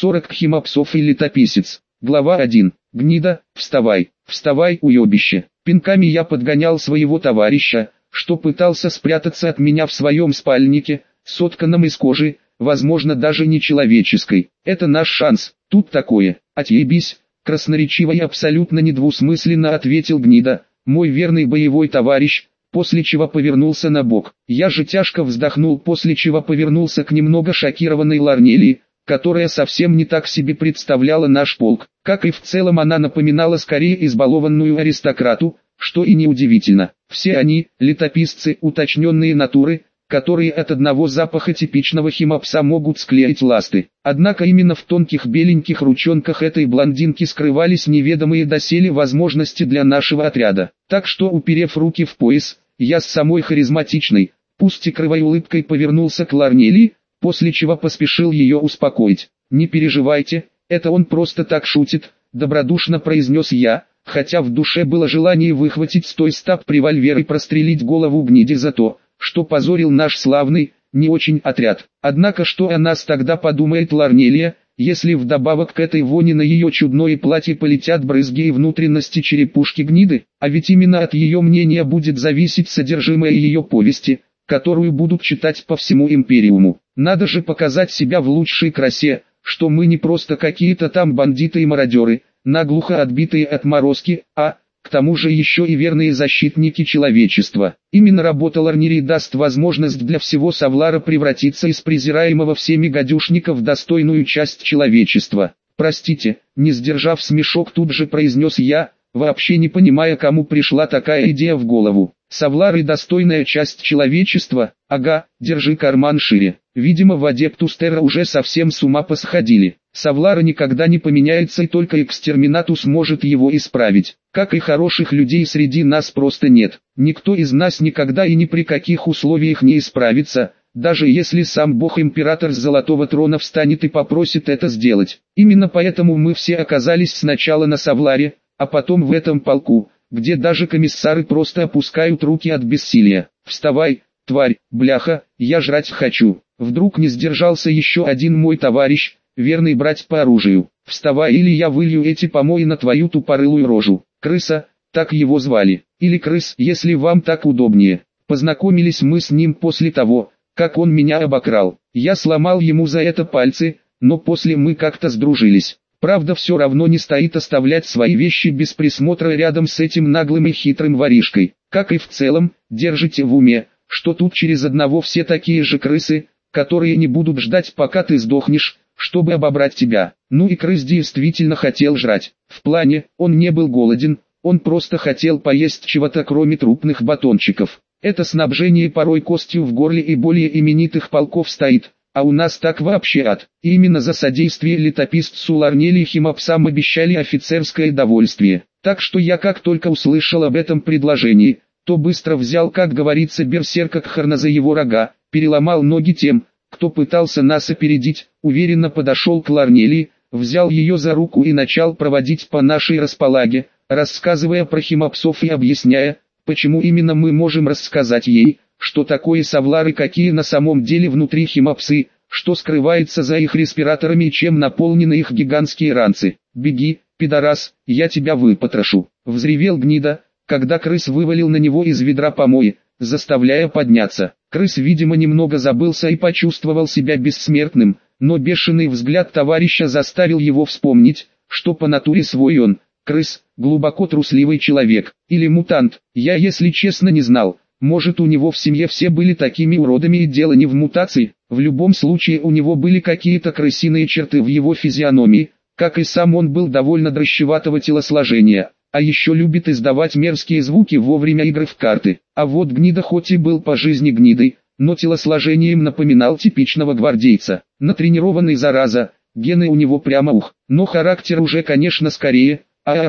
40 химопсов и летописец. Глава 1. Гнида, вставай, вставай, уебище. Пинками я подгонял своего товарища, что пытался спрятаться от меня в своем спальнике, сотканном из кожи, возможно даже не человеческой. Это наш шанс, тут такое. Отъебись, красноречиво и абсолютно недвусмысленно ответил гнида, мой верный боевой товарищ, после чего повернулся на бок. Я же тяжко вздохнул, после чего повернулся к немного шокированной Ларнелии, которая совсем не так себе представляла наш полк. Как и в целом она напоминала скорее избалованную аристократу, что и неудивительно. Все они, летописцы, уточненные натуры, которые от одного запаха типичного химопса могут склеить ласты. Однако именно в тонких беленьких ручонках этой блондинки скрывались неведомые доселе возможности для нашего отряда. Так что, уперев руки в пояс, я с самой харизматичной, пусть и кривой улыбкой повернулся к Ларнелии, после чего поспешил ее успокоить. «Не переживайте, это он просто так шутит», — добродушно произнес я, хотя в душе было желание выхватить с той стаб револьвер и прострелить голову гниде за то, что позорил наш славный, не очень отряд. Однако что о нас тогда подумает Ларнелия, если вдобавок к этой вони на ее чудное платье полетят брызги и внутренности черепушки гниды? А ведь именно от ее мнения будет зависеть содержимое ее повести, которую будут читать по всему Империуму. Надо же показать себя в лучшей красе, что мы не просто какие-то там бандиты и мародеры, наглухо отбитые отморозки, а, к тому же еще и верные защитники человечества. Именно работа Ларнелии даст возможность для всего Савлара превратиться из презираемого всеми гадюшника в достойную часть человечества. «Простите», не сдержав смешок, тут же произнес я, вообще не понимая, кому пришла такая идея в голову. «Савлар и достойная часть человечества? Ага, держи карман шире». Видимо, в Адептус Терра уже совсем с ума посходили. Савлара никогда не поменяется, и только Экстерминатус может его исправить. Как и хороших людей среди нас просто нет. Никто из нас никогда и ни при каких условиях не исправится, даже если сам бог-император с Золотого Трона встанет и попросит это сделать. Именно поэтому мы все оказались сначала на Савларе, а потом в этом полку, где даже комиссары просто опускают руки от бессилия. «Вставай, тварь, бляха, я жрать хочу». Вдруг не сдержался еще один мой товарищ, верный брать по оружию. «Вставай, или я вылью эти помои на твою тупорылую рожу». Крыса, так его звали, или крыс, если вам так удобнее. Познакомились мы с ним после того, как он меня обокрал. Я сломал ему за это пальцы, но после мы как-то сдружились. Правда, все равно не стоит оставлять свои вещи без присмотра рядом с этим наглым и хитрым воришкой. Как и в целом, держите в уме, что тут через одного все такие же крысы, которые не будут ждать, пока ты сдохнешь, чтобы обобрать тебя. Ну и крыс действительно хотел жрать. В плане, он не был голоден, он просто хотел поесть чего-то кроме трупных батончиков. Это снабжение порой костью в горле и более именитых полков стоит, а у нас так вообще ад. И именно за содействие летописцу Ларнелии химопсам обещали офицерское довольствие. Так что я как только услышал об этом предложении, то быстро взял, как говорится, берсерка Кхарна за его рога, переломал ноги тем, кто пытался нас опередить, уверенно подошел к Ларнелии, взял ее за руку и начал проводить по нашей располаге, рассказывая про химопсов и объясняя, почему именно мы можем рассказать ей, что такое Савлар и какие на самом деле внутри химопсы, что скрывается за их респираторами и чем наполнены их гигантские ранцы. «Беги, пидорас, я тебя выпотрошу», — взревел гнида, когда крыс вывалил на него из ведра помои, заставляя подняться. Крыс, видимо, немного забылся и почувствовал себя бессмертным, но бешеный взгляд товарища заставил его вспомнить, что по натуре свой он, крыс, глубоко трусливый человек, или мутант. Я, если честно, не знал, может, у него в семье все были такими уродами, и дело не в мутации. В любом случае у него были какие-то крысиные черты в его физиономии, как и сам он был довольно дрощеватого телосложения. А еще любит издавать мерзкие звуки во время игры в карты. А вот гнида хоть и был по жизни гнидой, но телосложением напоминал типичного гвардейца. Натренированный зараза, гены у него прямо ух. Но характер уже, конечно, скорее,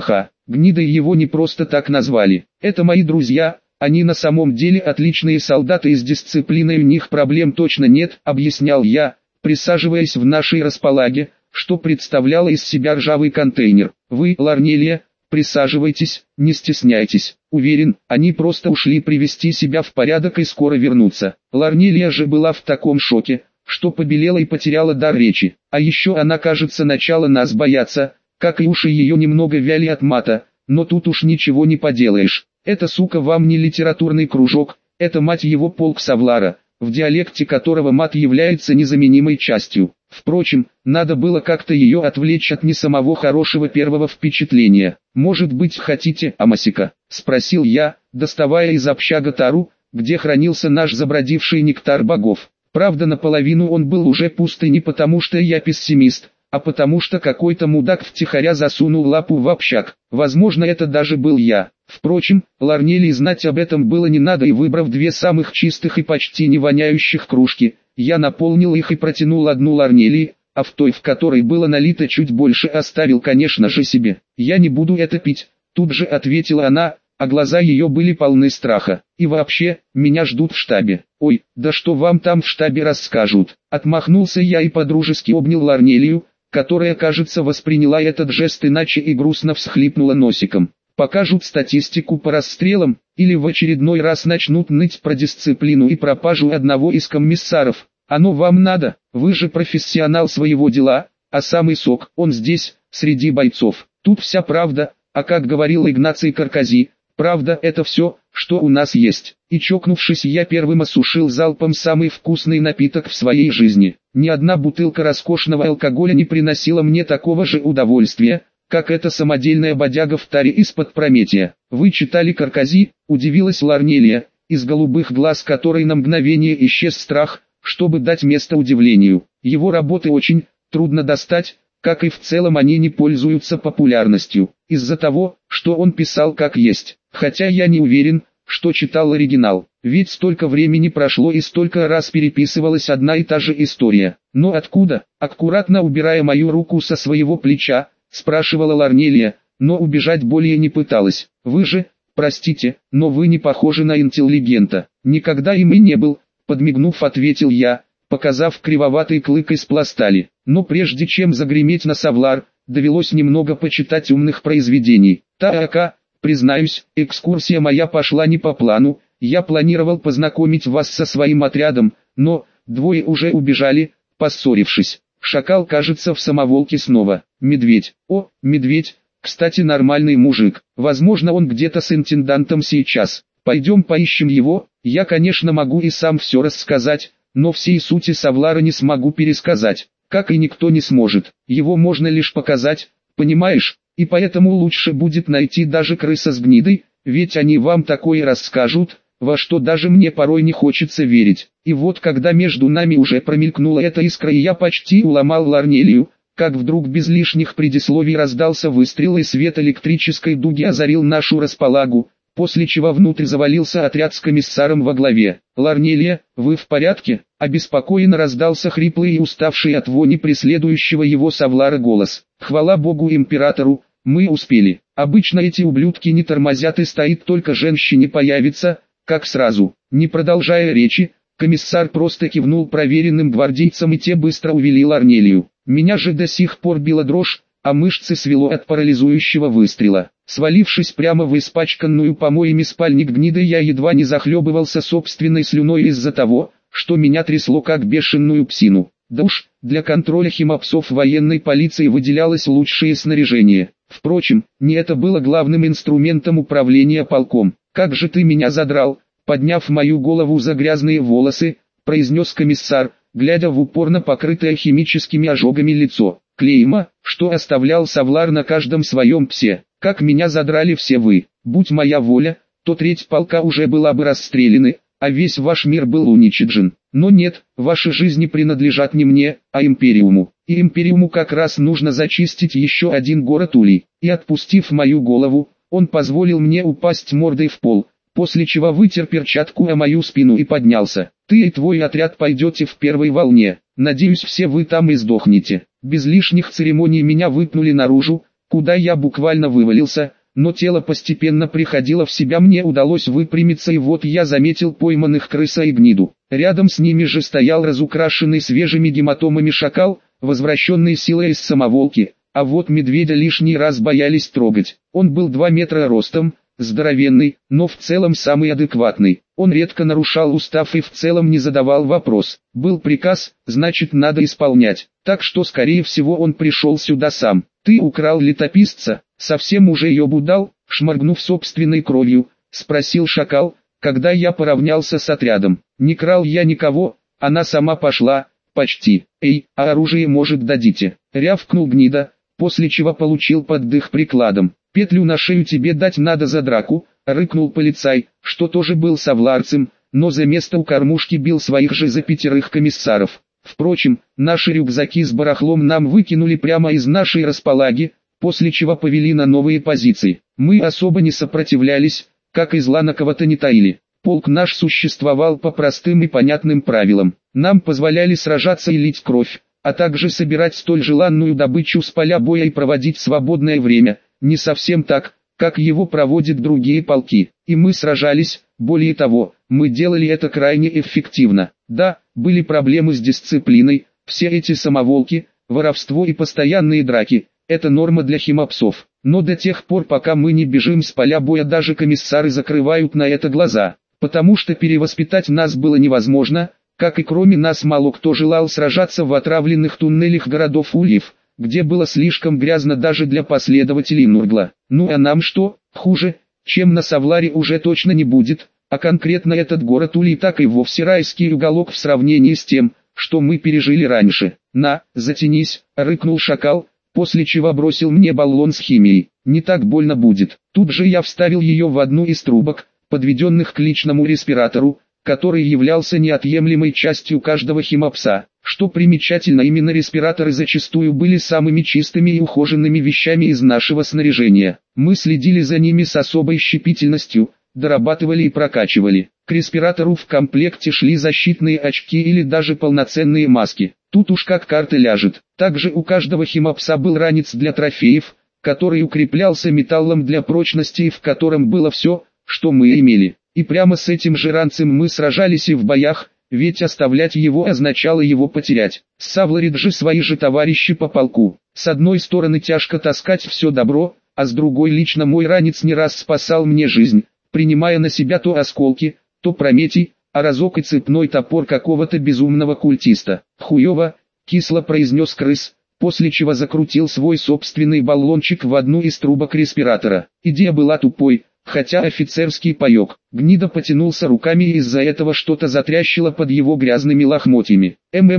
гнидой его не просто так назвали. Это мои друзья, они на самом деле отличные солдаты, и с дисциплиной у них проблем точно нет, объяснял я, присаживаясь в нашей располаге, что представляло из себя ржавый контейнер. Вы, Ларнелия, присаживайтесь, не стесняйтесь. Уверен, они просто ушли привести себя в порядок и скоро вернутся. Ларнелия же была в таком шоке, что побелела и потеряла дар речи. А еще она, кажется, начала нас бояться, как и уши ее немного вяли от мата, но тут уж ничего не поделаешь. Эта сука вам не литературный кружок, это мать его полк Савлара, в диалекте которого мат является незаменимой частью. Впрочем, надо было как-то ее отвлечь от не самого хорошего первого впечатления. «Может быть, хотите амасика?» – спросил я, доставая из общага тару, где хранился наш забродивший нектар богов. Правда, наполовину он был уже пуст, и не потому что я пессимист, а потому что какой-то мудак втихаря засунул лапу в общак. Возможно, это даже был я. Впрочем, Ларнелии знать об этом было не надо, и выбрав две самых чистых и почти не воняющих кружки, я наполнил их и протянул одну Ларнелии, а в той, в которой было налито чуть больше, оставил, конечно же, себе. «Я не буду это пить», тут же ответила она, а глаза ее были полны страха. «И вообще, меня ждут в штабе». «Ой, да что вам там в штабе расскажут?» Отмахнулся я и подружески обнял Ларнелию, которая, кажется, восприняла этот жест иначе и грустно всхлипнула носиком. «Покажут статистику по расстрелам, или в очередной раз начнут ныть про дисциплину и пропажу одного из комиссаров. Оно вам надо, вы же профессионал своего дела, а самый сок, он здесь, среди бойцов. Тут вся правда, а как говорил Игнаций Каркази, правда это все, что у нас есть». И чокнувшись, я первым осушил залпом самый вкусный напиток в своей жизни. Ни одна бутылка роскошного алкоголя не приносила мне такого же удовольствия, как эта самодельная бодяга в таре из-под Прометия. «Вы читали Каркази?» – удивилась Ларнелия, из голубых глаз которой на мгновение исчез страх, чтобы дать место удивлению. Его работы очень трудно достать, как и в целом они не пользуются популярностью, из-за того, что он писал как есть. Хотя я не уверен, что читал оригинал, ведь столько времени прошло и столько раз переписывалась одна и та же история. «Но откуда?» – аккуратно убирая мою руку со своего плеча, спрашивала Ларнелия, но убежать более не пыталась. «Вы же, простите, но вы не похожи на интеллигента». «Никогда им и не был», подмигнув, ответил я, показав кривоватый клык из пластали. Но прежде чем загреметь на Савлар, довелось немного почитать умных произведений. «Таака, признаюсь, экскурсия моя пошла не по плану, я планировал познакомить вас со своим отрядом, но двое уже убежали, поссорившись. Шакал, кажется, в самоволке снова. Медведь. О, медведь, кстати, нормальный мужик. Возможно, он где-то с интендантом сейчас. Пойдем поищем его. Я, конечно, могу и сам все рассказать, но всей сути Савлара не смогу пересказать, как и никто не сможет. Его можно лишь показать, понимаешь? И поэтому лучше будет найти даже крыса с гнидой, ведь они вам такое расскажут, во что даже мне порой не хочется верить». И вот когда между нами уже промелькнула эта искра и я почти уломал Ларнелию, как вдруг без лишних предисловий раздался выстрел, и свет электрической дуги озарил нашу располагу, после чего внутрь завалился отряд с комиссаром во главе. «Ларнелия, вы в порядке?» – обеспокоенно раздался хриплый и уставший от вони преследующего его Савлара голос. «Хвала богу императору, мы успели. Обычно эти ублюдки не тормозят, и стоит только женщине появиться, как сразу». Не продолжая речи, комиссар просто кивнул проверенным гвардейцам, и те быстро увели Ларнелию. Меня же до сих пор била дрожь, а мышцы свело от парализующего выстрела. Свалившись прямо в испачканную помоями спальник гнидой, я едва не захлебывался собственной слюной из-за того, что меня трясло как бешеную псину. Да уж, для контроля химопсов военной полиции выделялось лучшее снаряжение. Впрочем, не это было главным инструментом управления полком. «Как же ты меня задрал!» Подняв мою голову за грязные волосы, произнес комиссар, глядя в упорно покрытое химическими ожогами лицо. «Клейма, что оставлял Савлар на каждом своем псе. Как меня задрали все вы. Будь моя воля, то треть полка уже была бы расстреляны, а весь ваш мир был уничтожен. Но нет, ваши жизни принадлежат не мне, а Империуму. И Империуму как раз нужно зачистить еще один город улей». И отпустив мою голову, он позволил мне упасть мордой в пол, после чего вытер перчатку о мою спину и поднялся. «Ты и твой отряд пойдете в первой волне. Надеюсь, все вы там и сдохнете». Без лишних церемоний меня выпнули наружу, куда я буквально вывалился, но тело постепенно приходило в себя, мне удалось выпрямиться, и вот я заметил пойманных крыса и гниду. Рядом с ними же стоял разукрашенный свежими гематомами шакал, возвращенный силой из самоволки, а вот медведя лишний раз боялись трогать. Он был 2 метра ростом, здоровенный, но в целом самый адекватный. Он редко нарушал устав и в целом не задавал вопрос. Был приказ, значит надо исполнять. Так что скорее всего он пришел сюда сам. «Ты украл летописца, совсем уже ёбу дал?» Шморгнув собственной кровью, спросил шакал, когда я поравнялся с отрядом. «Не крал я никого, она сама пошла, почти. Эй, а оружие может дадите?» Рявкнул гнида, после чего получил под дых прикладом. «Петлю на шею тебе дать надо за драку», рыкнул полицай, что тоже был совларцем, но за место у кормушки бил своих же за 5 комиссаров. Впрочем, наши рюкзаки с барахлом нам выкинули прямо из нашей располаги, после чего повели на новые позиции. Мы особо не сопротивлялись, как и зла на кого-то не таили. Полк наш существовал по простым и понятным правилам. Нам позволяли сражаться и лить кровь, а также собирать столь желанную добычу с поля боя и проводить свободное время, не совсем так, как его проводят другие полки. И мы сражались, более того, мы делали это крайне эффективно. Да, были проблемы с дисциплиной, все эти самоволки, воровство и постоянные драки – это норма для химапсов. Но до тех пор, пока мы не бежим с поля боя, даже комиссары закрывают на это глаза, потому что перевоспитать нас было невозможно, как и кроме нас мало кто желал сражаться в отравленных туннелях городов Ульев, где было слишком грязно даже для последователей Нургла. Ну а нам что, хуже, чем на Савларе уже точно не будет, а конкретно этот город Ульи так и вовсе райский уголок в сравнении с тем, что мы пережили раньше. «На, затянись», — рыкнул шакал, после чего бросил мне баллон с химией. «Не так больно будет». Тут же я вставил ее в одну из трубок, подведенных к личному респиратору, который являлся неотъемлемой частью каждого химапса. Что примечательно, именно респираторы зачастую были самыми чистыми и ухоженными вещами из нашего снаряжения. Мы следили за ними с особой щепетильностью, дорабатывали и прокачивали. К респиратору в комплекте шли защитные очки или даже полноценные маски. Тут уж как карта ляжет. Также у каждого химапса был ранец для трофеев, который укреплялся металлом для прочности и в котором было все, что мы имели. И прямо с этим же ранцем мы сражались и в боях, ведь оставлять его означало его потерять. Савларит же свои же товарищи по полку. С одной стороны тяжко таскать все добро, а с другой лично мой ранец не раз спасал мне жизнь, принимая на себя то осколки, то прометий, а разок и цепной топор какого-то безумного культиста. «Хуёво», — кисло произнес крыс, после чего закрутил свой собственный баллончик в одну из трубок респиратора. Идея была тупой, хотя офицерский паёк. Гнида потянулся руками и из-за этого что-то затрящило под его грязными лохмотьями.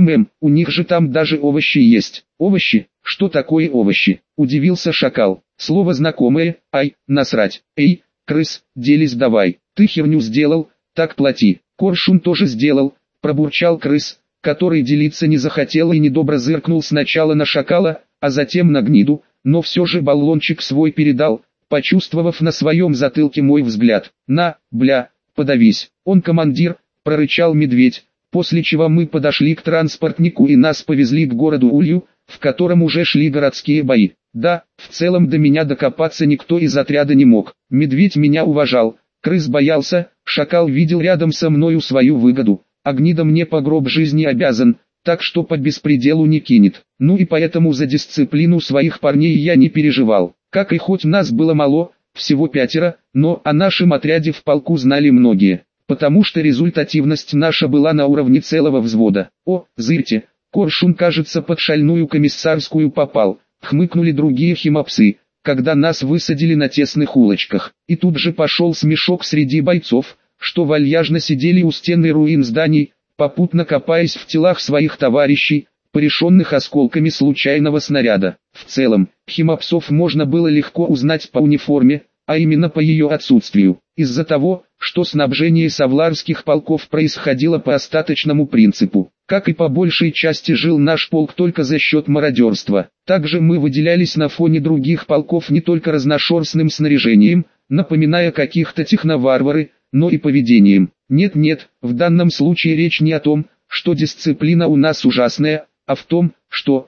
У них же там даже овощи есть». «Овощи? Что такое овощи?» — удивился шакал. «Слово знакомое, ай, насрать. Эй, крыс, делись давай. Ты херню сделал, так плати». «Коршун тоже сделал», — пробурчал крыс, который делиться не захотел и недобро зыркнул сначала на шакала, а затем на гниду, но все же баллончик свой передал, почувствовав на своем затылке мой взгляд. «На, бля, подавись, он командир», — прорычал медведь, после чего мы подошли к транспортнику и нас повезли к городу Улью, в котором уже шли городские бои. Да, в целом до меня докопаться никто из отряда не мог. Медведь меня уважал, крыс боялся, шакал видел рядом со мною свою выгоду, а гнида мне по гроб жизни обязан, так что по беспределу не кинет. Ну и поэтому за дисциплину своих парней я не переживал. Как и хоть нас было мало, всего 5, но о нашем отряде в полку знали многие, потому что результативность наша была на уровне целого взвода. «О, зырьте, Коршун, кажется, под шальную комиссарскую попал», хмыкнули другие химапсы, когда нас высадили на тесных улочках. И тут же пошел смешок среди бойцов, что вальяжно сидели у стены руин зданий, попутно копаясь в телах своих товарищей, порешенных осколками случайного снаряда. В целом, химапсов можно было легко узнать по униформе, а именно по ее отсутствию, из-за того, что снабжение савларских полков происходило по остаточному принципу. Как и по большей части жил наш полк только за счет мародерства. Также мы выделялись на фоне других полков не только разношерстным снаряжением, напоминая каких-то техноварвары, но и поведением. Нет, в данном случае речь не о том, что дисциплина у нас ужасная, а в том, что,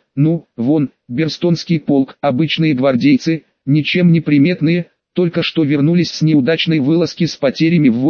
Берстонский полк, обычные гвардейцы, ничем не приметные, только что вернулись с неудачной вылазки с потерями в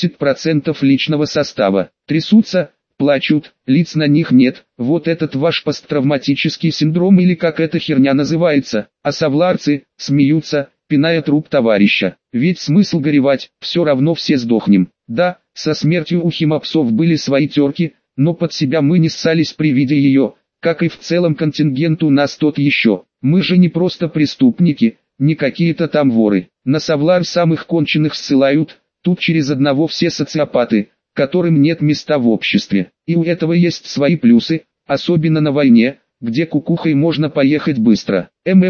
80% личного состава. Трясутся, плачут, лиц на них нет, вот этот ваш посттравматический синдром или как эта херня называется, а савларцы, смеются, пиная труп товарища. Ведь смысл горевать, все равно все сдохнем. Да, со смертью у химапсов были свои терки, но под себя мы не ссались при виде ее, как и в целом контингент у нас тот еще. Мы же не просто преступники, не какие-то там воры. На Савлар самых конченых ссылают, тут через одного все социопаты, которым нет места в обществе. И у этого есть свои плюсы, особенно на войне, где кукухой можно поехать быстро.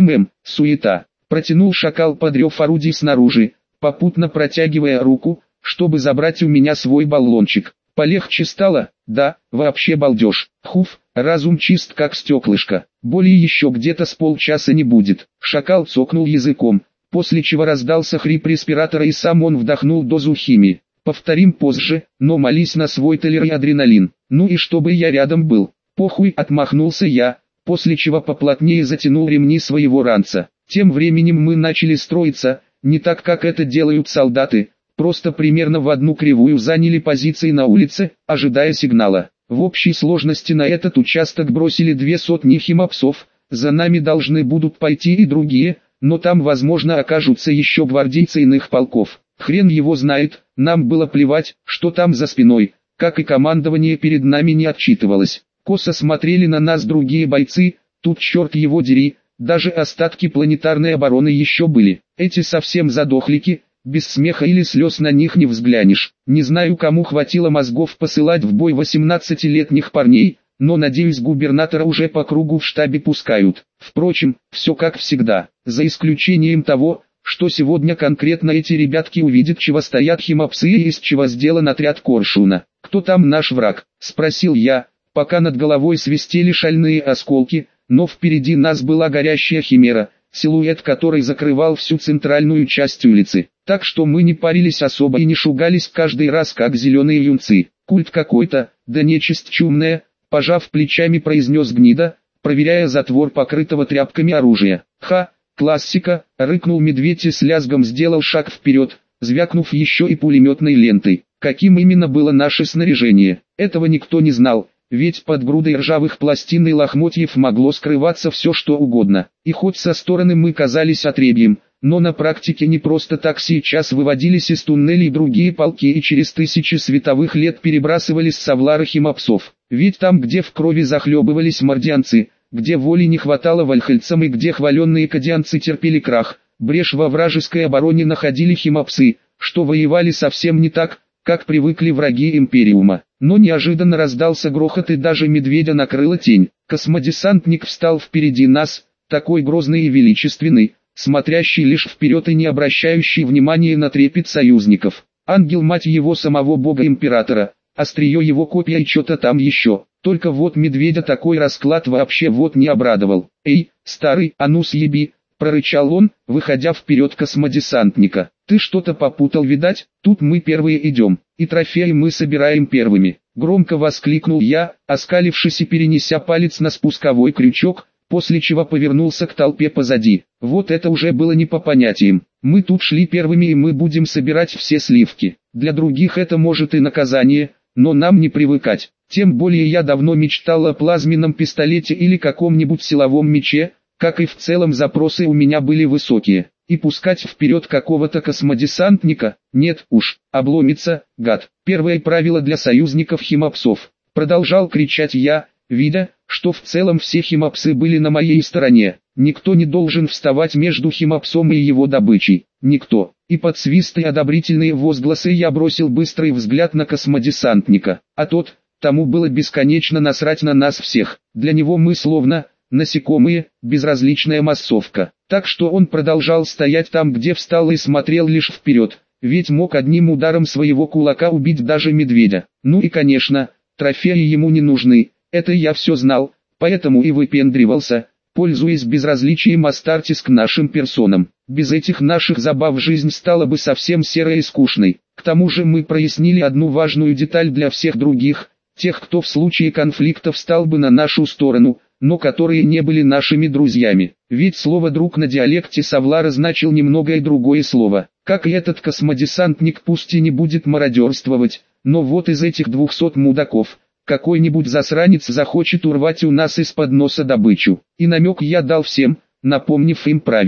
Суета. Протянул шакал под рев орудий снаружи, попутно протягивая руку, чтобы забрать у меня свой баллончик. Полегче стало? Да, вообще балдеж. Хуф, разум чист как стеклышко. Боли еще где-то с полчаса не будет. Шакал цокнул языком, после чего раздался хрип респиратора и сам он вдохнул дозу химии. Повторим позже, но молись на свой телер и адреналин. Ну и чтобы я рядом был. Похуй, отмахнулся я, после чего поплотнее затянул ремни своего ранца. Тем временем мы начали строиться, не так как это делают солдаты, просто примерно в одну кривую заняли позиции на улице, ожидая сигнала. В общей сложности на этот участок бросили 200 химапсов, за нами должны будут пойти и другие, но там возможно окажутся еще гвардейцы иных полков. Хрен его знает, нам было плевать, что там за спиной, как и командование перед нами не отчитывалось. Косо смотрели на нас другие бойцы, тут черт его дери, даже остатки планетарной обороны еще были. Эти совсем задохлики, без смеха или слез на них не взглянешь. Не знаю, кому хватило мозгов посылать в бой 18-летних парней, но надеюсь, губернатора уже по кругу в штабе пускают. Впрочем, все как всегда, за исключением того, что сегодня конкретно эти ребятки увидят, чего стоят химапсы и из чего сделан отряд Коршуна. «Кто там наш враг?» – спросил я, пока над головой свистели шальные осколки, но впереди нас была горящая химера, силуэт которой закрывал всю центральную часть улицы. Так что мы не парились особо и не шугались каждый раз как зеленые юнцы. «Культ какой-то, да нечисть чумная», – пожав плечами произнес гнида, проверяя затвор покрытого тряпками оружия. «Ха, классика», – рыкнул медведь и с лязгом сделал шаг вперед, звякнув еще и пулеметной лентой. Каким именно было наше снаряжение, этого никто не знал, ведь под грудой ржавых пластин и лохмотьев могло скрываться все что угодно. И хоть со стороны мы казались отребьем, но на практике не просто так сейчас выводились из туннелей другие полки и через тысячи световых лет перебрасывались с Савлара химапсов. Ведь там, где в крови захлебывались мордианцы, где воли не хватало вальхальцам и где хваленные кадианцы терпели крах, брешь во вражеской обороне находили химапсы, что воевали совсем не так, как привыкли враги Империума. Но неожиданно раздался грохот и даже медведя накрыла тень. Космодесантник встал впереди нас, такой грозный и величественный, смотрящий лишь вперед и не обращающий внимания на трепет союзников. Ангел, мать его, самого бога-императора, острие его копья и что-то там еще. Только вот медведя такой расклад вообще вот не обрадовал. «Эй, старый, а ну съеби!» — прорычал он, выходя вперед космодесантника. «Ты что-то попутал, видать? Тут мы первые идем, и трофеи мы собираем первыми!» Громко воскликнул я, оскалившись и перенеся палец на спусковой крючок, после чего повернулся к толпе позади. Вот это уже было не по понятиям. Мы тут шли первыми и мы будем собирать все сливки. Для других это может и наказание, но нам не привыкать. Тем более я давно мечтал о плазменном пистолете или каком-нибудь силовом мече, как и в целом запросы у меня были высокие. И пускать вперед какого-то космодесантника, нет уж, обломится, гад. Первое правило для союзников химапсов. Продолжал кричать я, видя, что в целом все химапсы были на моей стороне. Никто не должен вставать между химапсом и его добычей. Никто. И под свисты и одобрительные возгласы я бросил быстрый взгляд на космодесантника. А тот, тому было бесконечно насрать на нас всех. Для него мы словно насекомые, безразличная массовка. Так что он продолжал стоять там, где встал, и смотрел лишь вперед, ведь мог одним ударом своего кулака убить даже медведя. Ну и конечно, трофеи ему не нужны, это я все знал, поэтому и выпендривался, пользуясь безразличием Астартес к нашим персонам. Без этих наших забав жизнь стала бы совсем серой и скучной. К тому же мы прояснили одну важную деталь для всех других, тех, кто в случае конфликта встал бы на нашу сторону, но которые не были нашими друзьями. Ведь слово «друг» на диалекте Савлара значил немного и другое слово. Как и этот космодесантник пусть и не будет мародерствовать, но вот из этих 200 мудаков, какой-нибудь засранец захочет урвать у нас из-под носа добычу. И намек я дал всем, напомнив им правила.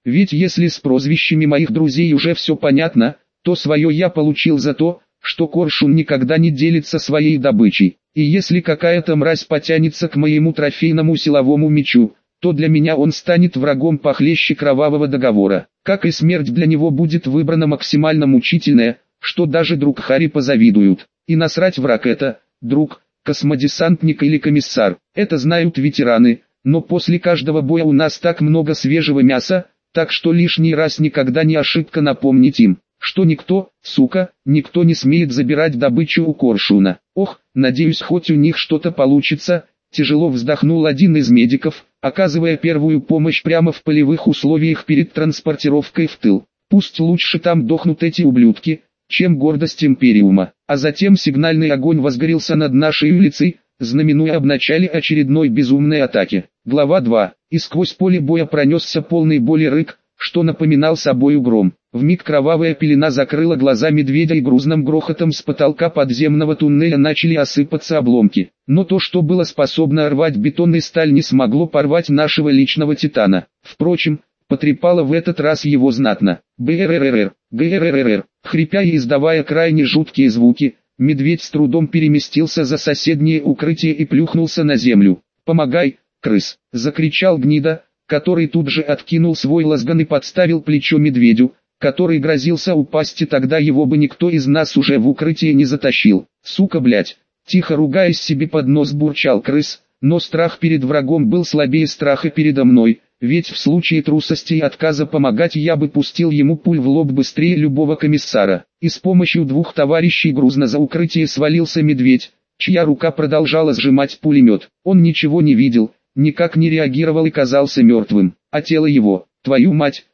Ведь если с прозвищами моих друзей уже все понятно, то свое я получил за то, что Коршун никогда не делится своей добычей. И если какая-то мразь потянется к моему трофейному силовому мечу, то для меня он станет врагом похлеще кровавого договора. Как и смерть для него будет выбрана максимально мучительная, что даже друг Хари позавидуют. И насрать, враг это, друг, космодесантник или комиссар, это знают ветераны, но после каждого боя у нас так много свежего мяса, так что лишний раз никогда не ошибка напомнить им, что никто, сука, никто не смеет забирать добычу у Коршуна. Ох, надеюсь, хоть у них что-то получится. Тяжело вздохнул один из медиков, оказывая первую помощь прямо в полевых условиях перед транспортировкой в тыл. Пусть лучше там дохнут эти ублюдки, чем гордость Империума. А затем сигнальный огонь возгорелся над нашей улицей, знаменуя об начале очередной безумной атаки. Глава 2. И сквозь поле боя пронесся полный боли рык, что напоминал собою гром. Вмиг кровавая пелена закрыла глаза медведя, и грузным грохотом с потолка подземного туннеля начали осыпаться обломки. Но то, что было способно рвать бетон и сталь, не смогло порвать нашего личного титана. Впрочем, потрепало в этот раз его знатно. БРРР, ГРРР. Хрипя и издавая крайне жуткие звуки, медведь с трудом переместился за соседнее укрытие и плюхнулся на землю. «Помогай, крыс!» — закричал гнида, который тут же откинул свой лазган и подставил плечо медведю, который грозился упасть, и тогда его бы никто из нас уже в укрытие не затащил. «Сука, блять!» — тихо ругаясь себе под нос бурчал крыс, но страх перед врагом был слабее страха передо мной, ведь в случае трусости и отказа помогать я бы пустил ему пуль в лоб быстрее любого комиссара. И с помощью двух товарищей грузно за укрытие свалился медведь, чья рука продолжала сжимать пулемет. Он ничего не видел, никак не реагировал и казался мертвым, а тело его, твою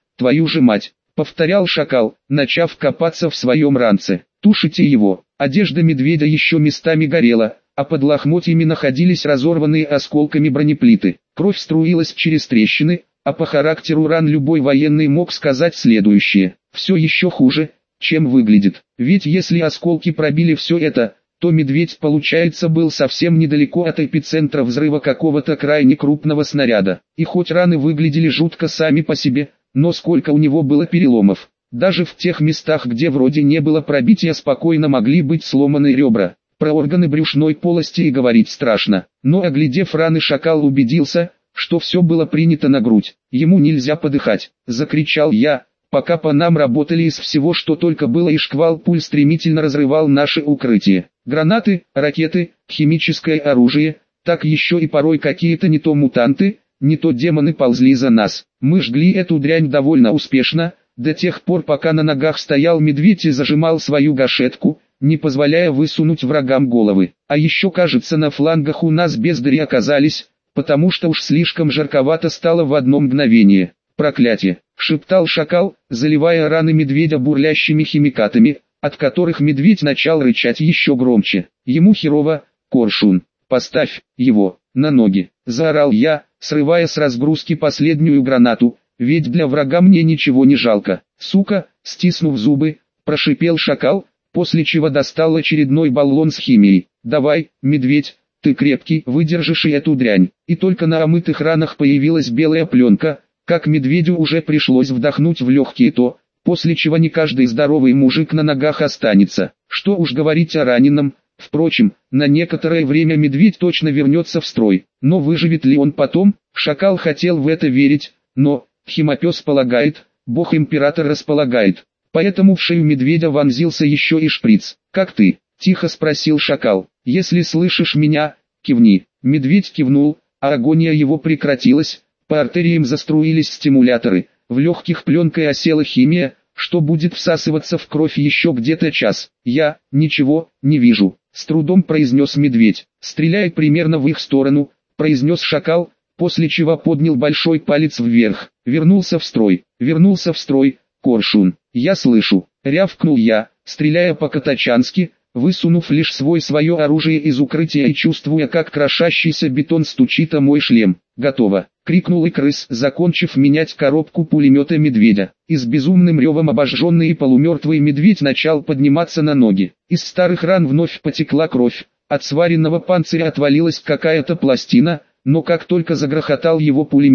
же мать, повторял шакал, начав копаться в своем ранце. Тушите его. Одежда медведя еще местами горела, а под лохмотьями находились разорванные осколками бронеплиты. Кровь струилась через трещины, а по характеру ран любой военный мог сказать следующее: все еще хуже, чем выглядит. Ведь если осколки пробили все это, то медведь, получается, был совсем недалеко от эпицентра взрыва какого-то крайне крупного снаряда. И хоть раны выглядели жутко сами по себе, но сколько у него было переломов. Даже в тех местах, где вроде не было пробития, спокойно могли быть сломаны ребра. Про органы брюшной полости и говорить страшно. Но оглядев раны, шакал убедился, что все было принято на грудь. «Ему нельзя подыхать!» — закричал я, пока по нам работали из всего, что только было, и шквал пуль стремительно разрывал наше укрытие. Гранаты, ракеты, химическое оружие, так еще и порой какие-то не то мутанты, не то демоны ползли за нас. Мы жгли эту дрянь довольно успешно, до тех пор, пока на ногах стоял медведь и зажимал свою гашетку, не позволяя высунуть врагам головы. А еще, кажется, на флангах у нас бездари оказались, потому что уж слишком жарковато стало в одно мгновение. «Проклятие!» — шептал шакал, заливая раны медведя бурлящими химикатами, от которых медведь начал рычать еще громче. «Ему херово, Коршун! Поставь его на ноги!» — заорал я, срывая с разгрузки последнюю гранату, ведь для врага мне ничего не жалко. «Сука!» — стиснув зубы, прошипел шакал, после чего достал очередной баллон с химией. «Давай, медведь, ты крепкий, выдержишь и эту дрянь». И только на омытых ранах появилась белая пленка, как медведю уже пришлось вдохнуть в легкие то, после чего не каждый здоровый мужик на ногах останется. Что уж говорить о раненом. Впрочем, на некоторое время медведь точно вернется в строй, но выживет ли он потом? Шакал хотел в это верить, но Химопес полагает, бог-император располагает. Поэтому в шею медведя вонзился еще и шприц. «Как ты?» — тихо спросил шакал. «Если слышишь меня, кивни». Медведь кивнул, а агония его прекратилась, по артериям заструились стимуляторы, в легких пленкой осела химия, что будет всасываться в кровь еще где-то час. «Я ничего не вижу», — с трудом произнес медведь. «Стреляй примерно в их сторону», — произнес шакал, после чего поднял большой палец вверх. Вернулся в строй, Коршун. «Я слышу», — рявкнул я, стреляя по-катачански, высунув лишь свое оружие из укрытия и чувствуя, как крошащийся бетон стучит о мой шлем. «Готово!» — крикнул и крыс, закончив менять коробку пулемета медведя. И с безумным ревом обожженный и полумертвый медведь начал подниматься на ноги. Из старых ран вновь потекла кровь, от сваренного панциря отвалилась какая-то пластина, но как только загрохотал его пулемет,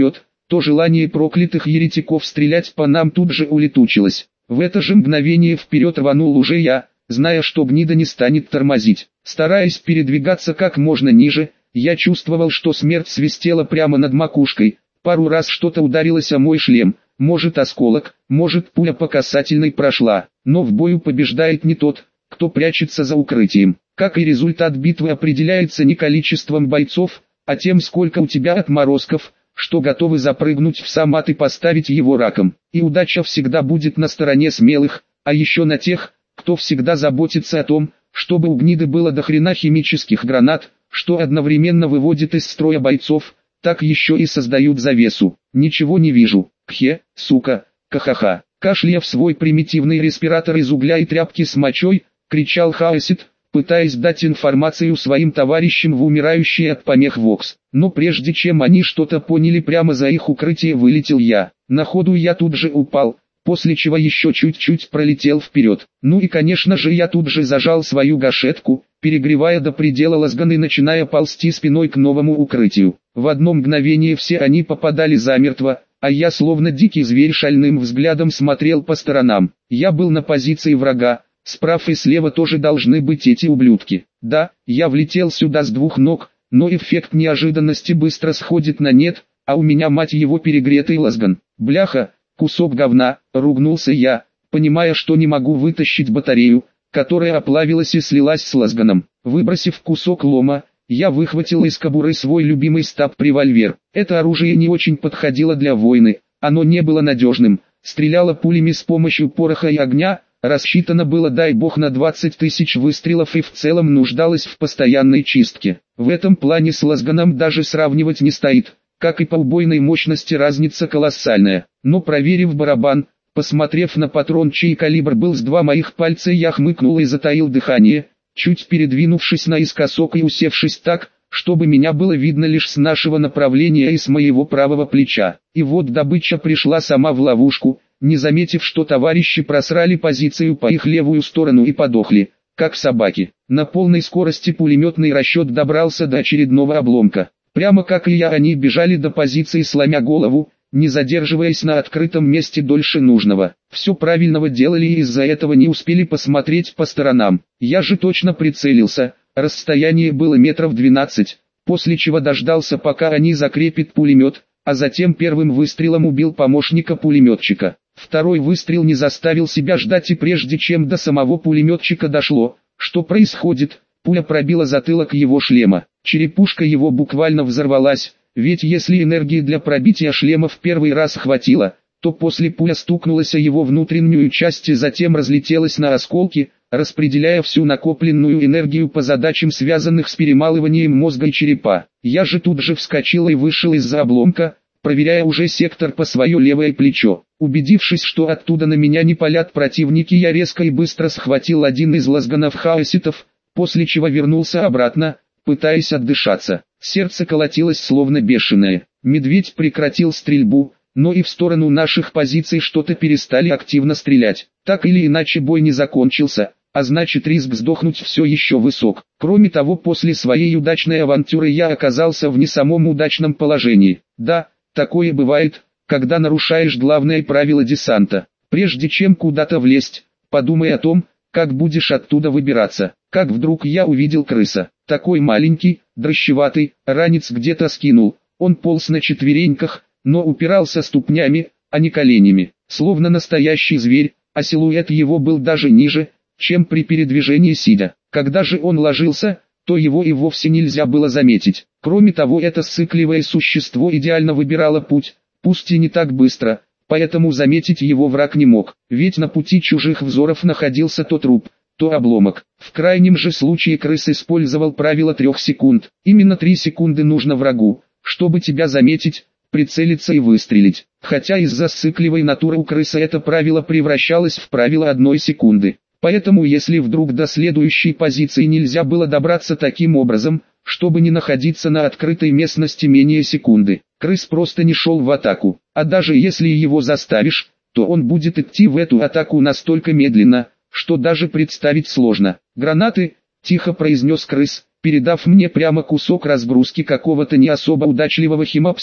то желание проклятых еретиков стрелять по нам тут же улетучилось. В это же мгновение вперед рванул уже я, зная, что гнида не станет тормозить. Стараясь передвигаться как можно ниже, я чувствовал, что смерть свистела прямо над макушкой. Пару раз что-то ударилось о мой шлем, может осколок, может пуля по касательной прошла, но в бою побеждает не тот, кто прячется за укрытием. Как и результат битвы определяется не количеством бойцов, а тем, сколько у тебя отморозков, что готовы запрыгнуть в сам ад и поставить его раком. И удача всегда будет на стороне смелых, а еще на тех, кто всегда заботится о том, чтобы у гниды было до хрена химических гранат, что одновременно выводит из строя бойцов, так еще и создают завесу. Ничего не вижу. Кхе, сука, кахаха. Кашляя в свой примитивный респиратор из угля и тряпки с мочой, кричал Хаосит, пытаясь дать информацию своим товарищам в умирающий от помех Вокс. Но прежде чем они что-то поняли, прямо за их укрытие вылетел я. На ходу я тут же упал, после чего еще чуть-чуть пролетел вперед. Ну и конечно же я тут же зажал свою гашетку, перегревая до предела лазган и начиная ползти спиной к новому укрытию. В одно мгновение все они попадали замертво, а я словно дикий зверь шальным взглядом смотрел по сторонам. Я был на позиции врага, справа и слева тоже должны быть эти ублюдки. Да, я влетел сюда с двух ног, но эффект неожиданности быстро сходит на нет, а у меня мать его перегретый лазган. Бляха, кусок говна, ругнулся я, понимая, что не могу вытащить батарею, которая оплавилась и слилась с лазганом. Выбросив кусок лома, я выхватил из кобуры свой любимый стаб-револьвер. Это оружие не очень подходило для войны, оно не было надежным, стреляло пулями с помощью пороха и огня, рассчитано было, дай бог, на 20 тысяч выстрелов и в целом нуждалось в постоянной чистке. В этом плане с лазганом даже сравнивать не стоит, как и по убойной мощности разница колоссальная. Но проверив барабан, посмотрев на патрон, чей калибр был с 2 моих пальца, я хмыкнул и затаил дыхание, чуть передвинувшись наискосок и усевшись так, чтобы меня было видно лишь с нашего направления и с моего правого плеча. И вот добыча пришла сама в ловушку, не заметив, что товарищи просрали позицию по их левую сторону и подохли, как собаки. На полной скорости пулеметный расчет добрался до очередного обломка. Прямо как и я, они бежали до позиции, сломя голову, не задерживаясь на открытом месте дольше нужного. Все правильного делали и из-за этого не успели посмотреть по сторонам. Я же точно прицелился, расстояние было метров 12, после чего дождался, пока они закрепят пулемет, а затем первым выстрелом убил помощника пулеметчика. Второй выстрел не заставил себя ждать, и прежде чем до самого пулеметчика дошло, что происходит, пуля пробила затылок его шлема. Черепушка его буквально взорвалась, ведь если энергии для пробития шлема в первый раз хватило, то после пуля стукнулась о его внутреннюю часть и затем разлетелась на осколки, распределяя всю накопленную энергию по задачам, связанных с перемалыванием мозга и черепа. Я же тут же вскочил и вышел из-за обломка, проверяя уже сектор по свое левое плечо. Убедившись, что оттуда на меня не палят противники, я резко и быстро схватил один из лазганов хаоситов, после чего вернулся обратно, пытаясь отдышаться. Сердце колотилось словно бешеное. Медведь прекратил стрельбу, но и в сторону наших позиций что-то перестали активно стрелять. Так или иначе бой не закончился, а значит риск сдохнуть все еще высок. Кроме того, после своей удачной авантюры я оказался в не самом удачном положении. Да, такое бывает, когда нарушаешь главное правило десанта. Прежде чем куда-то влезть, подумай о том, как будешь оттуда выбираться. Как вдруг я увидел крыса. Такой маленький, дрощеватый, ранец где-то скинул. Он полз на четвереньках, но упирался ступнями, а не коленями. Словно настоящий зверь, а силуэт его был даже ниже, чем при передвижении сидя. Когда же он ложился, то его и вовсе нельзя было заметить. Кроме того, это сыкливое существо идеально выбирало путь, пусть и не так быстро, поэтому заметить его враг не мог, ведь на пути чужих взоров находился то труп, то обломок. В крайнем же случае крыс использовал правило 3 секунд. Именно 3 секунды нужно врагу, чтобы тебя заметить, прицелиться и выстрелить. Хотя из-за сыкливой натуры у крысы это правило превращалось в правило 1 секунды. Поэтому если вдруг до следующей позиции нельзя было добраться таким образом, чтобы не находиться на открытой местности менее секунды, крыс просто не шел в атаку. А даже если его заставишь, то он будет идти в эту атаку настолько медленно, что даже представить сложно. «Гранаты», — тихо произнес крыс, передав мне прямо кусок разгрузки какого-то не особо удачливого химопса.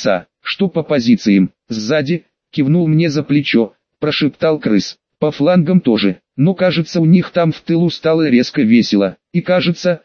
что по позициям, сзади, кивнул мне за плечо, прошептал крыс, по флангам тоже, но кажется у них там в тылу стало резко весело, и кажется,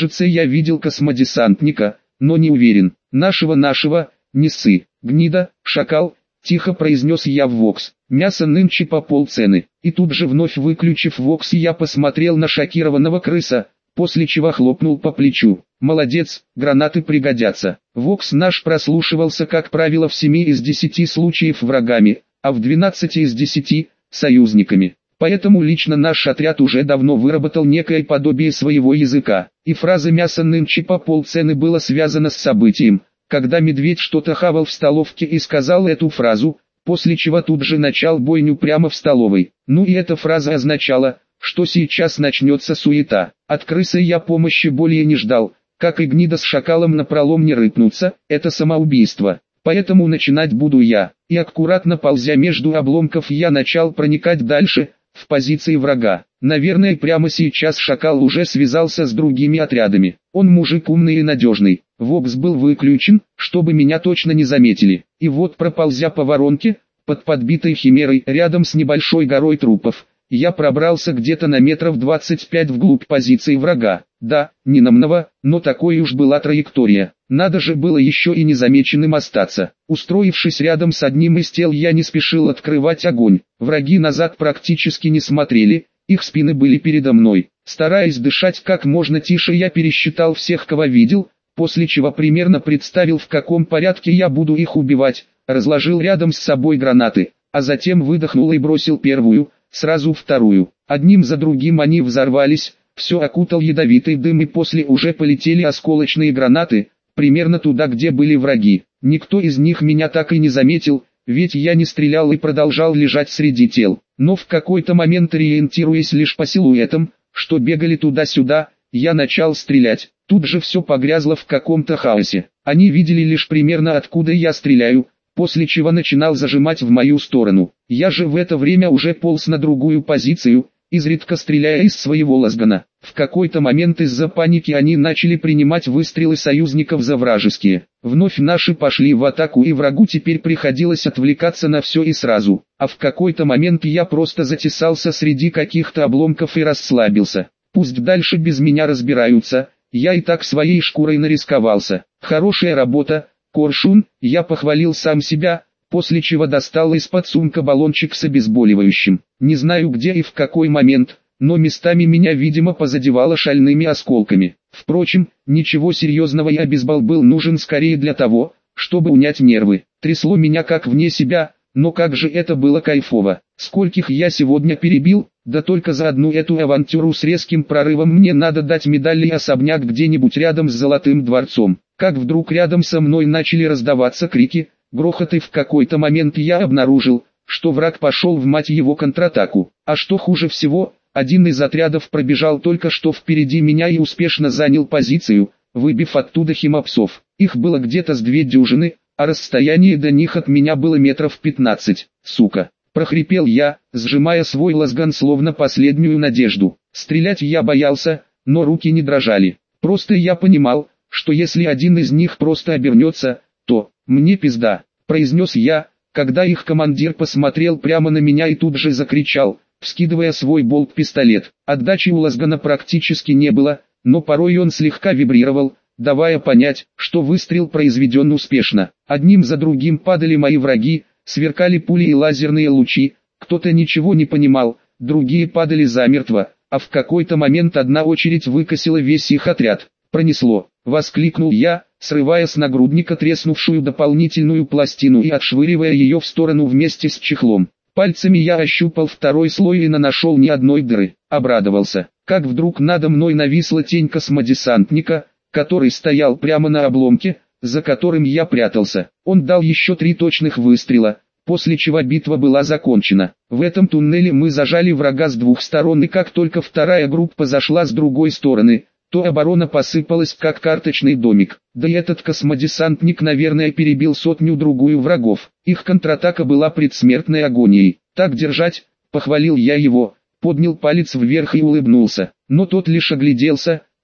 я видел космодесантника, но не уверен, нашего, не ссы, гнида, шакал, тихо произнес я в вокс, мясо нынче по полцены, и тут же вновь выключив вокс я посмотрел на шокированного крыса, после чего хлопнул по плечу. Молодец, гранаты пригодятся. Вокс наш прослушивался как правило в 7 из 10 случаев врагами, а в 12 из 10 союзниками. Поэтому лично наш отряд уже давно выработал некое подобие своего языка, и фраза «мясо нынче по полцены» была связана с событием, когда медведь что-то хавал в столовке и сказал эту фразу, после чего тут же начал бойню прямо в столовой. Ну и эта фраза означала, что сейчас начнется суета. От крысы я помощи более не ждал, как и гнида с шакалом напролом не рыпнуться, это самоубийство. Поэтому начинать буду я, и аккуратно ползя между обломков я начал проникать дальше, в позиции врага. Наверное прямо сейчас шакал уже связался с другими отрядами. Он мужик умный и надежный. Вокс был выключен, чтобы меня точно не заметили. И вот проползя по воронке, под подбитой химерой, рядом с небольшой горой трупов, я пробрался где-то на метров 25 вглубь позиции врага. Да, не намного, но такой уж была траектория. Надо же было еще и незамеченным остаться. Устроившись рядом с одним из тел, я не спешил открывать огонь. Враги назад практически не смотрели, их спины были передо мной. Стараясь дышать как можно тише, я пересчитал всех, кого видел, после чего примерно представил, в каком порядке я буду их убивать, разложил рядом с собой гранаты, а затем выдохнул и бросил первую, сразу вторую. Одним за другим они взорвались, все окутал ядовитый дым и после уже полетели осколочные гранаты, примерно туда, где были враги. Никто из них меня так и не заметил, ведь я не стрелял и продолжал лежать среди тел. Но в какой-то момент, ориентируясь лишь по силуэтам, что бегали туда-сюда, я начал стрелять. Тут же все погрязло в каком-то хаосе. Они видели лишь примерно откуда я стреляю, после чего начинал зажимать в мою сторону. Я же в это время уже полз на другую позицию, изредка стреляя из своего лазгана. В какой-то момент из-за паники они начали принимать выстрелы союзников за вражеские. Вновь наши пошли в атаку, и врагу теперь приходилось отвлекаться на все и сразу. А в какой-то момент я просто затесался среди каких-то обломков и расслабился. Пусть дальше без меня разбираются, я и так своей шкурой нарисковался. Хорошая работа, Коршун, я похвалил сам себя, после чего достал из-под сумка баллончик с обезболивающим. Не знаю где и в какой момент, но местами меня видимо позадевало шальными осколками. Впрочем, ничего серьезного, я бейсбол был нужен скорее для того, чтобы унять нервы. Трясло меня как вне себя, но как же это было кайфово. Скольких я сегодня перебил, да только за одну эту авантюру с резким прорывом мне надо дать медаль и особняк где-нибудь рядом с Золотым дворцом. Как вдруг рядом со мной начали раздаваться крики, грохот, и в какой-то момент я обнаружил, что враг пошел в мать его контратаку. А что хуже всего, один из отрядов пробежал только что впереди меня и успешно занял позицию, выбив оттуда химопсов. Их было где-то с 2 дюжины, а расстояние до них от меня было метров 15. Сука! Прохрипел я, сжимая свой лазган словно последнюю надежду. Стрелять я боялся, но руки не дрожали. Просто я понимал, что если один из них просто обернется, то мне пизда, произнес я, когда их командир посмотрел прямо на меня и тут же закричал, вскидывая свой болт-пистолет. Отдачи у лазгана практически не было, но порой он слегка вибрировал, давая понять, что выстрел произведен успешно. Одним за другим падали мои враги, сверкали пули и лазерные лучи, кто-то ничего не понимал, другие падали замертво, а в какой-то момент одна очередь выкосила весь их отряд. «Пронесло!» — воскликнул я, срывая с нагрудника треснувшую дополнительную пластину и отшвыривая ее в сторону вместе с чехлом. Пальцами я ощупал второй слой и нашел ни одной дыры. Обрадовался, как вдруг надо мной нависла тень космодесантника, который стоял прямо на обломке, за которым я прятался. Он дал еще 3 точных выстрела, после чего битва была закончена. В этом туннеле мы зажали врага с 2 сторон, и как только вторая группа зашла с другой стороны, то оборона посыпалась как карточный домик. Да и этот космодесантник, наверное, перебил 100-другую врагов. Их контратака была предсмертной агонией. «Так держать», — похвалил я его, поднял палец вверх и улыбнулся. Но тот лишь огляделся,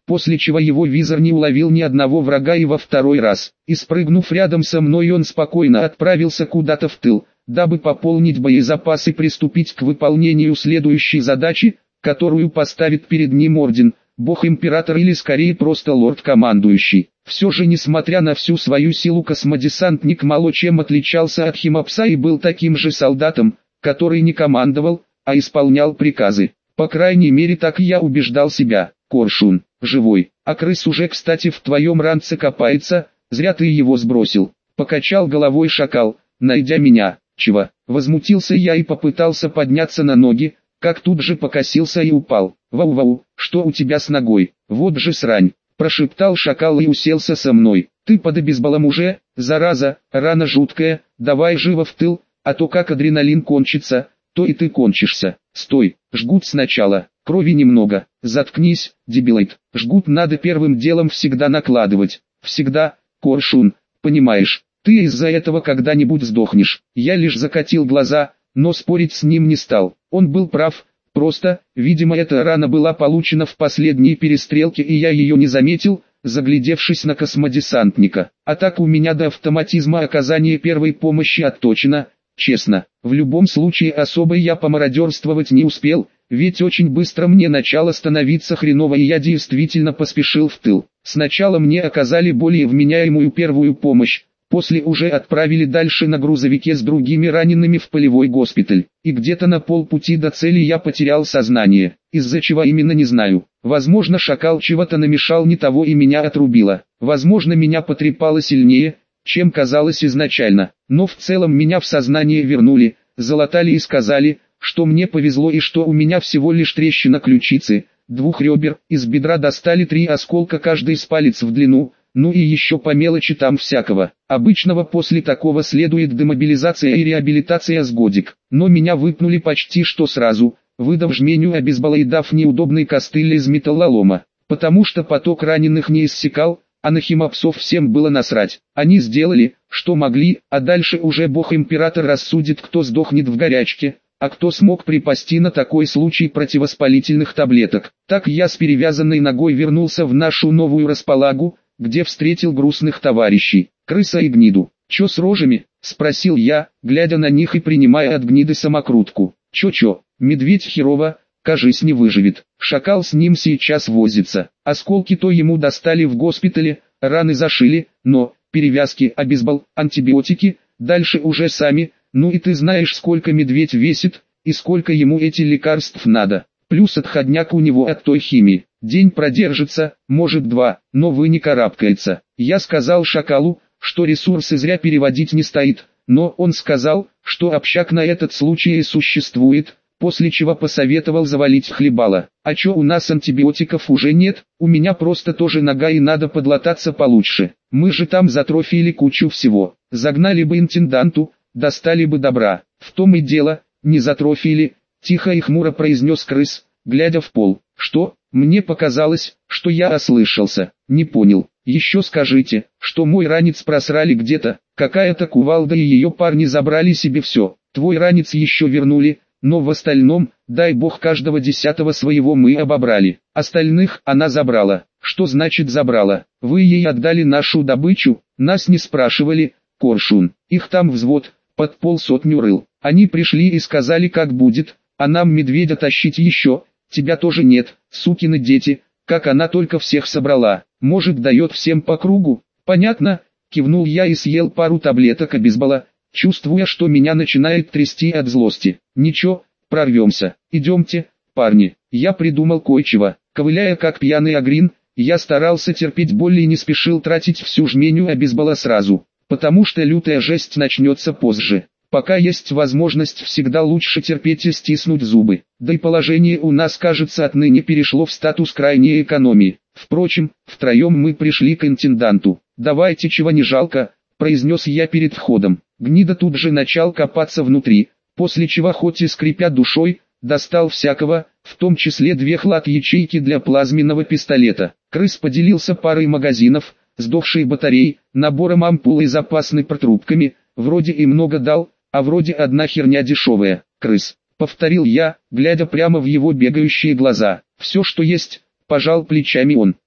после чего его визор не уловил ни одного врага и во второй раз, и спрыгнув рядом со мной, он спокойно отправился куда-то в тыл, дабы пополнить боезапас и приступить к выполнению следующей задачи, которую поставит перед ним орден, бог-император или скорее просто лорд-командующий. Все же, несмотря на всю свою силу, космодесантник мало чем отличался от Химапса и был таким же солдатом, который не командовал, а исполнял приказы. По крайней мере, так я убеждал себя. Коршун, живой, а крыс уже, кстати, в твоем ранце копается, зря ты его сбросил. Покачал головой шакал, найдя меня. Чего? Возмутился я и попытался подняться на ноги, как тут же покосился и упал. Вау-вау, что у тебя с ногой? Вот же срань, прошептал шакал и уселся со мной. Ты под обезболом уже, зараза, рана жуткая, давай живо в тыл, а то как адреналин кончится, то и ты кончишься. Стой, жгут сначала, крови немного. Заткнись, дебилайт, жгут надо первым делом всегда накладывать. Всегда, Коршун, понимаешь, ты из-за этого когда-нибудь сдохнешь. Я лишь закатил глаза, но спорить с ним не стал. Он был прав, просто, видимо, эта рана была получена в последней перестрелке и я ее не заметил, заглядевшись на космодесантника. А так у меня до автоматизма оказание первой помощи отточено. Честно, в любом случае особо я помародерствовать не успел, ведь очень быстро мне начало становиться хреново и я действительно поспешил в тыл. Сначала мне оказали более вменяемую первую помощь, после уже отправили дальше на грузовике с другими ранеными в полевой госпиталь. И где-то на полпути до цели я потерял сознание, из-за чего именно не знаю. Возможно, шакал чего-то намешал не того и меня отрубило. Возможно, меня потрепало сильнее, чем казалось изначально, но в целом меня в сознание вернули, залатали и сказали, что мне повезло и что у меня всего лишь трещина ключицы, 2 ребер, из бедра достали 3 осколка каждый с палец в длину, ну и еще по мелочи там всякого. Обычного после такого следует демобилизация и реабилитация с годик, но меня выпнули почти что сразу, выдав жменю обезбола и дав неудобный костыль из металлолома, потому что поток раненых не иссякал, а на химапсов всем было насрать. Они сделали, что могли, а дальше уже бог-император рассудит, кто сдохнет в горячке, а кто смог припасти на такой случай противовоспалительных таблеток. Так я с перевязанной ногой вернулся в нашу новую располагу, где встретил грустных товарищей, крыса и гниду. «Чё с рожами?» – спросил я, глядя на них и принимая от гниды самокрутку. «Чё-чё, медведь херово, кажись не выживет, шакал с ним сейчас возится, осколки-то ему достали в госпитале, раны зашили, но, перевязки, обезбол, антибиотики, дальше уже сами, ну и ты знаешь сколько медведь весит, и сколько ему эти лекарств надо, плюс отходняк у него от той химии, день продержится, может 2, но вы не карабкается». Я сказал шакалу, что ресурсы зря переводить не стоит, но он сказал, что общак на этот случай и существует, после чего посоветовал завалить хлебало. «А чё, у нас антибиотиков уже нет? У меня просто тоже нога и надо подлататься получше. Мы же там затрофили кучу всего. Загнали бы интенданту, достали бы добра». «В том и дело, не затрофили», — тихо и хмуро произнес крыс, глядя в пол. «Что? Мне показалось, что я ослышался. Не понял. Еще скажите, что мой ранец просрали где-то, какая-то кувалда и ее парни забрали себе все. Твой ранец еще вернули, но в остальном, дай бог, каждого 10-го своего мы обобрали. Остальных она забрала». «Что значит забрала? Вы ей отдали нашу добычу?» «Нас не спрашивали, Коршун. Их там взвод, под 500 рыл. Они пришли и сказали, как будет, а нам медведя тащить еще, тебя тоже нет, сукины дети». Как она только всех собрала, может дает всем по кругу? «Понятно», кивнул я и съел пару таблеток обезбола, чувствуя, что меня начинает трясти от злости. «Ничего, прорвемся. Идемте, парни». Я придумал кое-чего. Ковыляя как пьяный агрин, я старался терпеть боль и не спешил тратить всю жменю обезбола сразу, потому что лютая жесть начнется позже. Пока есть возможность, всегда лучше терпеть и стиснуть зубы. Да и положение у нас, кажется, отныне перешло в статус крайней экономии. Впрочем, втроем мы пришли к интенданту. «Давайте, чего не жалко», — произнес я перед входом. Гнида тут же начал копаться внутри, после чего, хоть и скрипя душой, достал всякого, в том числе 2 хлад-ячейки для плазменного пистолета. Крыс поделился парой магазинов, сдохшей батареей, набором ампул и запасной протрубками, вроде и много дал, а вроде одна херня дешевая. «Крыс», — повторил я, глядя прямо в его бегающие глаза. «Все, что есть», — пожал плечами он.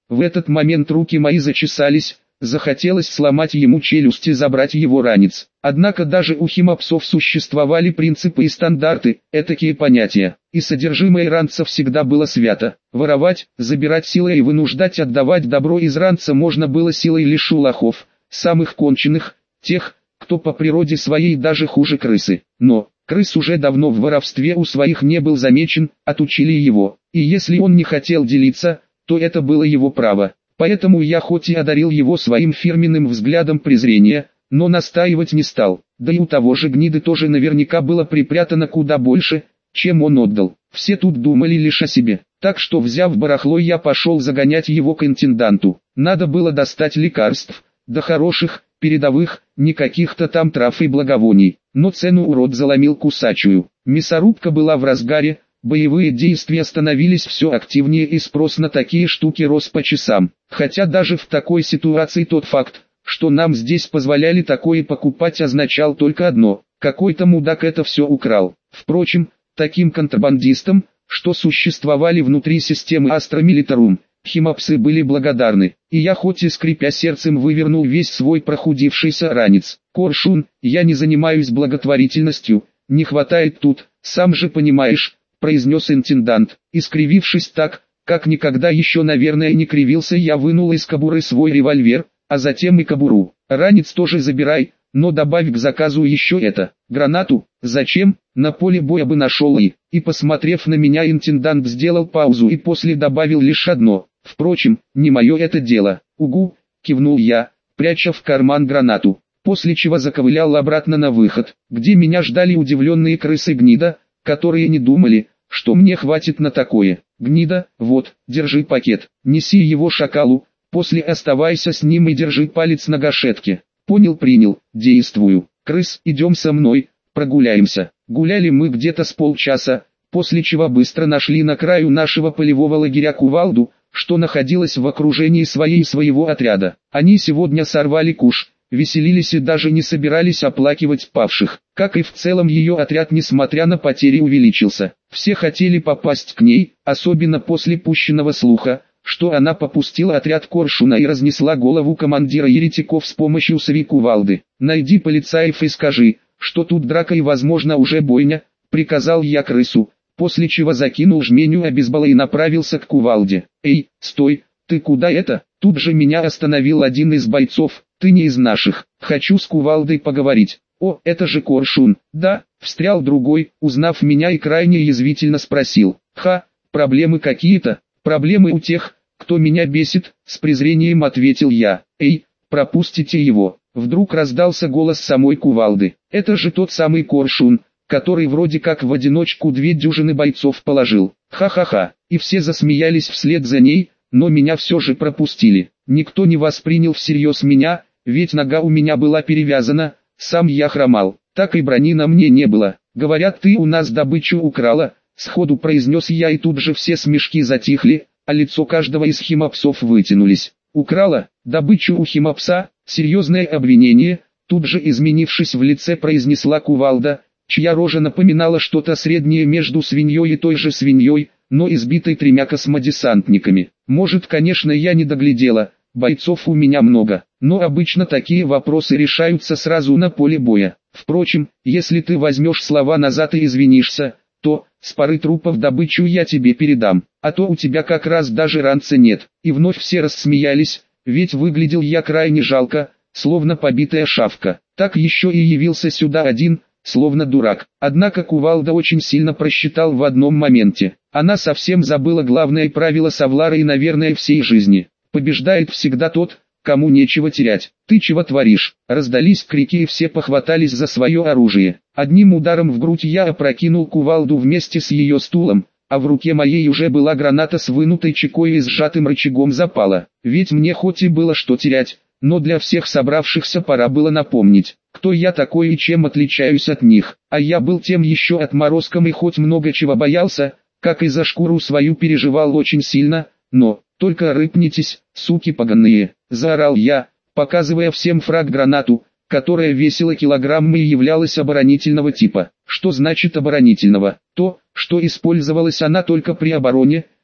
В этот момент руки мои зачесались, захотелось сломать ему челюсть и забрать его ранец. Однако даже у химапсов существовали принципы и стандарты, этакие понятия, и содержимое ранца всегда было свято. Воровать, забирать силой и вынуждать отдавать добро из ранца можно было силой лишь у лохов, самых конченых, тех, кто по природе своей даже хуже крысы. Но крыс уже давно в воровстве у своих не был замечен, отучили его, и если он не хотел делиться, то это было его право. Поэтому я хоть и одарил его своим фирменным взглядом презрения, но настаивать не стал. Да и у того же гниды тоже наверняка было припрятано куда больше, чем он отдал. Все тут думали лишь о себе. Так что, взяв барахло, я пошел загонять его к интенданту. Надо было достать лекарств, да хороших, передовых, не каких-то там трав и благовоний. Но цену урод заломил кусачую. Мясорубка была в разгаре, боевые действия становились все активнее и спрос на такие штуки рос по часам. Хотя даже в такой ситуации тот факт, что нам здесь позволяли такое покупать, означал только одно: какой-то мудак это все украл. Впрочем, таким контрабандистам, что существовали внутри системы Astra Militarum, химапсы были благодарны, и я хоть и скрипя сердцем вывернул весь свой прохудившийся ранец. «Коршун, я не занимаюсь благотворительностью, не хватает тут, сам же понимаешь», произнес интендант, искривившись так, как никогда еще, наверное, не кривился. Я вынул из кобуры свой револьвер, а затем и кобуру. «Ранец тоже забирай, но добавь к заказу еще это, гранату». «Зачем? На поле боя бы нашел и...» И посмотрев на меня, интендант сделал паузу и после добавил лишь одно: «Впрочем, не мое это дело». «Угу», кивнул я, пряча в карман гранату, после чего заковылял обратно на выход, где меня ждали удивленные крысы-гнида, которые не думали, что мне хватит на такое. «Гнида, вот, держи пакет, неси его шакалу, после оставайся с ним и держи палец на гашетке». «Понял, принял, действую». «Крыс, идем со мной, прогуляемся». Гуляли мы где-то с полчаса, после чего быстро нашли на краю нашего полевого лагеря кувалду, что находилась в окружении своей и своего отряда. Они сегодня сорвали куш, веселились и даже не собирались оплакивать павших. Как и в целом ее отряд, несмотря на потери, увеличился. Все хотели попасть к ней, особенно после пущенного слуха, что она попустила отряд Коршуна и разнесла голову командира еретиков с помощью своей кувалды. «Найди полицаев и скажи, что тут драка и возможно уже бойня», приказал я крысу, после чего закинул жменю обезбола и направился к кувалде. «Эй, стой, ты куда это?» Тут же меня остановил один из бойцов. «Ты не из наших, хочу с кувалдой поговорить». «О, это же Коршун». «Да», встрял другой, узнав меня и крайне язвительно спросил: «Ха, проблемы какие-то?» «Проблемы у тех, кто меня бесит», с презрением ответил я. «Эй, пропустите его». Вдруг раздался голос самой кувалды. «Это же тот самый Коршун, который вроде как в одиночку 2 дюжины бойцов положил». Ха-ха-ха. И все засмеялись вслед за ней, но меня все же пропустили. Никто не воспринял всерьез меня, ведь нога у меня была перевязана, сам я хромал, так и брони на мне не было. «Говорят, ты у нас добычу украла», сходу произнес я, и тут же все смешки затихли, а лицо каждого из химапсов вытянулись. «Украла? Добычу у химапса? Серьезное обвинение?» Тут же, изменившись в лице, произнесла кувалда, чья рожа напоминала что-то среднее между свиньей и той же свиньей, но избитой 3 космодесантниками. «Может, конечно, я не доглядела, бойцов у меня много, но обычно такие вопросы решаются сразу на поле боя. Впрочем, если ты возьмешь слова назад и извинишься, то, с пары трупов добычу я тебе передам, а то у тебя как раз даже ранца нет». И вновь все рассмеялись, ведь выглядел я крайне жалко, словно побитая шавка. Так еще и явился сюда один, словно дурак. Однако кувалда очень сильно просчитал в одном моменте. Она совсем забыла главное правило Савлара и, наверное, всей жизни: побеждает всегда тот, кому нечего терять. «Ты чего творишь?» Раздались крики, и все похватались за свое оружие. Одним ударом в грудь я опрокинул кувалду вместе с ее стулом, а в руке моей уже была граната с вынутой чекой и сжатым рычагом запала. Ведь мне хоть и было что терять, но для всех собравшихся пора было напомнить, кто я такой и чем отличаюсь от них. А я был тем еще отморозком и хоть много чего боялся, как и за шкуру свою переживал очень сильно, но... «Только рыпнитесь, суки поганые!» – заорал я, показывая всем фраг-гранату, которая весила килограммы и являлась оборонительного типа. Что значит оборонительного? То, что использовалась она только при обороне,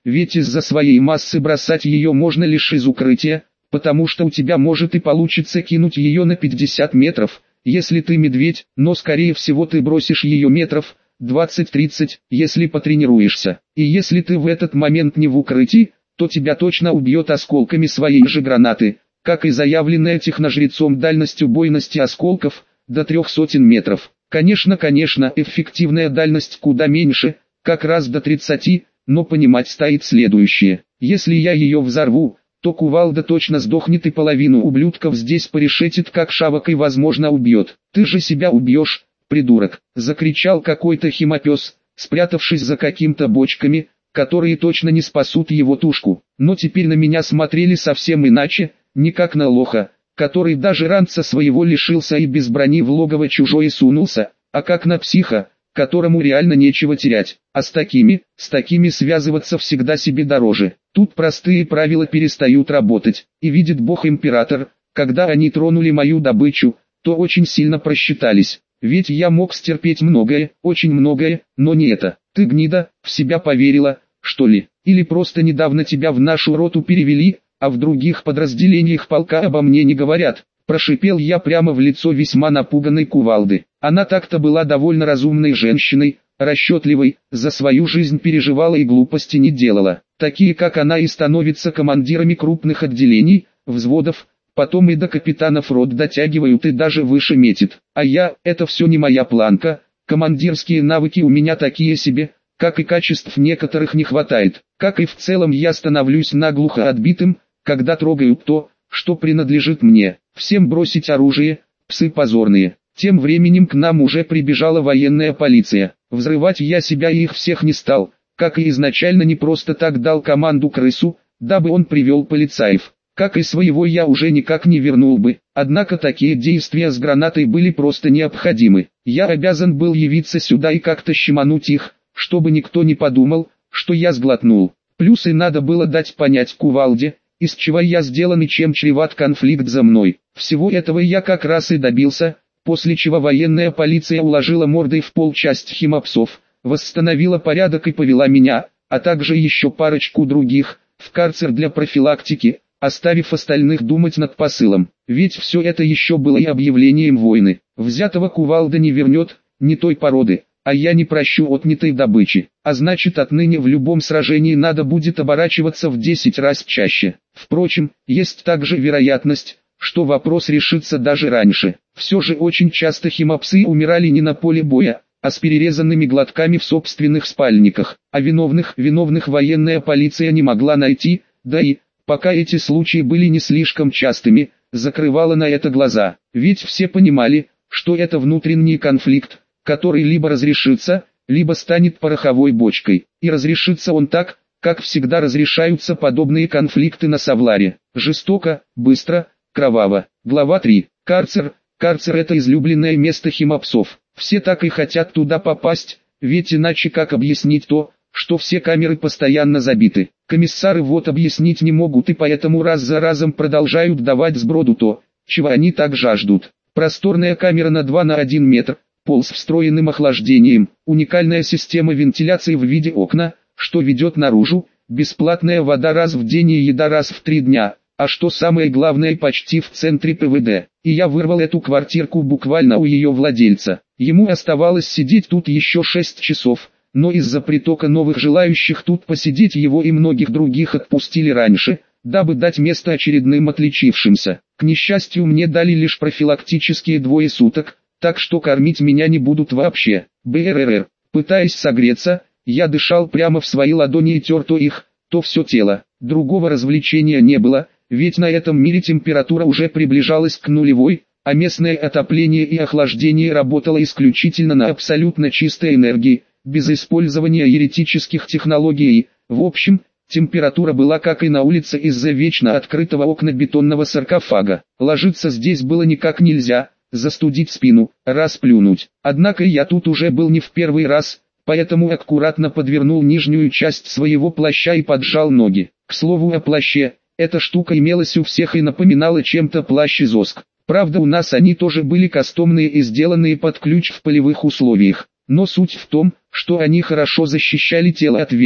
ведь из-за своей массы бросать ее можно лишь из укрытия, потому что у тебя может и получится кинуть ее на 50 метров, если ты медведь, но скорее всего ты бросишь ее метров 20-30, если потренируешься. И если ты в этот момент не в укрытии, то тебя точно убьет осколками своей же гранаты, как и заявленная техножрецом дальность убойности осколков, до 300 метров. Конечно, эффективная дальность куда меньше, как раз до 30, но понимать стоит следующее. Если я ее взорву, то кувалда точно сдохнет и половину ублюдков здесь порешетит как шавок и возможно убьет. Ты же себя убьешь, придурок, закричал какой-то химопес, спрятавшись за каким-то бочками, которые точно не спасут его тушку. Но теперь на меня смотрели совсем иначе, не как на лоха, который даже ранца своего лишился и без брони в логово чужое сунулся, а как на психа, которому реально нечего терять, а с такими связываться всегда себе дороже. Тут простые правила перестают работать, и видит Бог-император, когда они тронули мою добычу, то очень сильно просчитались, ведь я мог стерпеть многое, очень многое, но не это. Ты, гнида, в себя поверила, что ли? Или просто недавно тебя в нашу роту перевели, а в других подразделениях полка обо мне не говорят? Прошипел я прямо в лицо весьма напуганной кувалды. Она так-то была довольно разумной женщиной, расчетливой, за свою жизнь переживала и глупости не делала. Такие как она и становятся командирами крупных отделений, взводов, потом и до капитанов рот дотягивают и даже выше метит. А я, это все не моя планка, командирские навыки у меня такие себе, как и качеств некоторых не хватает. Как и в целом я становлюсь наглухо отбитым, когда трогаю то, что принадлежит мне. Всем бросить оружие, псы позорные. Тем временем к нам уже прибежала военная полиция. Взрывать я себя и их всех не стал, как и изначально не просто так дал команду крысу, дабы он привел полицаев. Как и своего я уже никак не вернул бы, однако такие действия с гранатой были просто необходимы. Я обязан был явиться сюда и как-то щемануть их, чтобы никто не подумал, что я сглотнул. Плюс и надо было дать понять кувалде, из чего я сделан и чем чреват конфликт за мной. Всего этого я как раз и добился, после чего военная полиция уложила мордой в пол часть химопсов, восстановила порядок и повела меня, а также еще парочку других, в карцер для профилактики, оставив остальных думать над посылом. Ведь все это еще было и объявлением войны. Взятого кувалда не вернет, не той породы, а я не прощу отнятой добычи. А значит, отныне в любом сражении надо будет оборачиваться в 10 раз чаще. Впрочем, есть также вероятность, что вопрос решится даже раньше. Все же очень часто химопсы умирали не на поле боя, а с перерезанными глотками в собственных спальниках. А виновных военная полиция не могла найти, да и, пока эти случаи были не слишком частыми, закрывала на это глаза. Ведь все понимали, что это внутренний конфликт, который либо разрешится, либо станет пороховой бочкой. И разрешится он так, как всегда разрешаются подобные конфликты на Савларе. Жестоко, быстро, кроваво. Глава 3. Карцер. Карцер — это излюбленное место химопсов. Все так и хотят туда попасть, ведь иначе как объяснить то, что все камеры постоянно забиты. Комиссары вот объяснить не могут и поэтому раз за разом продолжают давать сброду то, чего они так жаждут. Просторная камера на 2 на 1 метр, пол с встроенным охлаждением, уникальная система вентиляции в виде окна, что ведет наружу, бесплатная вода раз в день и еда раз в 3 дня, а что самое главное, почти в центре ПВД. И я вырвал эту квартирку буквально у ее владельца. Ему оставалось сидеть тут еще 6 часов, но из-за притока новых желающих тут посидеть его и многих других отпустили раньше, дабы дать место очередным отличившимся. К несчастью, мне дали лишь профилактические 2 суток, так что кормить меня не будут вообще. БРР. Пытаясь согреться, я дышал прямо в свои ладони и тер то их, то все тело. Другого развлечения не было, ведь на этом мире температура уже приближалась к нулевой, а местное отопление и охлаждение работало исключительно на абсолютно чистой энергии, без использования еретических технологий. В общем, температура была как и на улице из-за вечно открытого окна бетонного саркофага. Ложиться здесь было никак нельзя, застудить спину, расплюнуть. Однако я тут уже был не в первый раз, поэтому аккуратно подвернул нижнюю часть своего плаща и поджал ноги. К слову о плаще, эта штука имелась у всех и напоминала чем-то плащ из ОСК. Правда, у нас они тоже были кастомные и сделанные под ключ в полевых условиях. Но суть в том, что они хорошо защищали тело от ветра,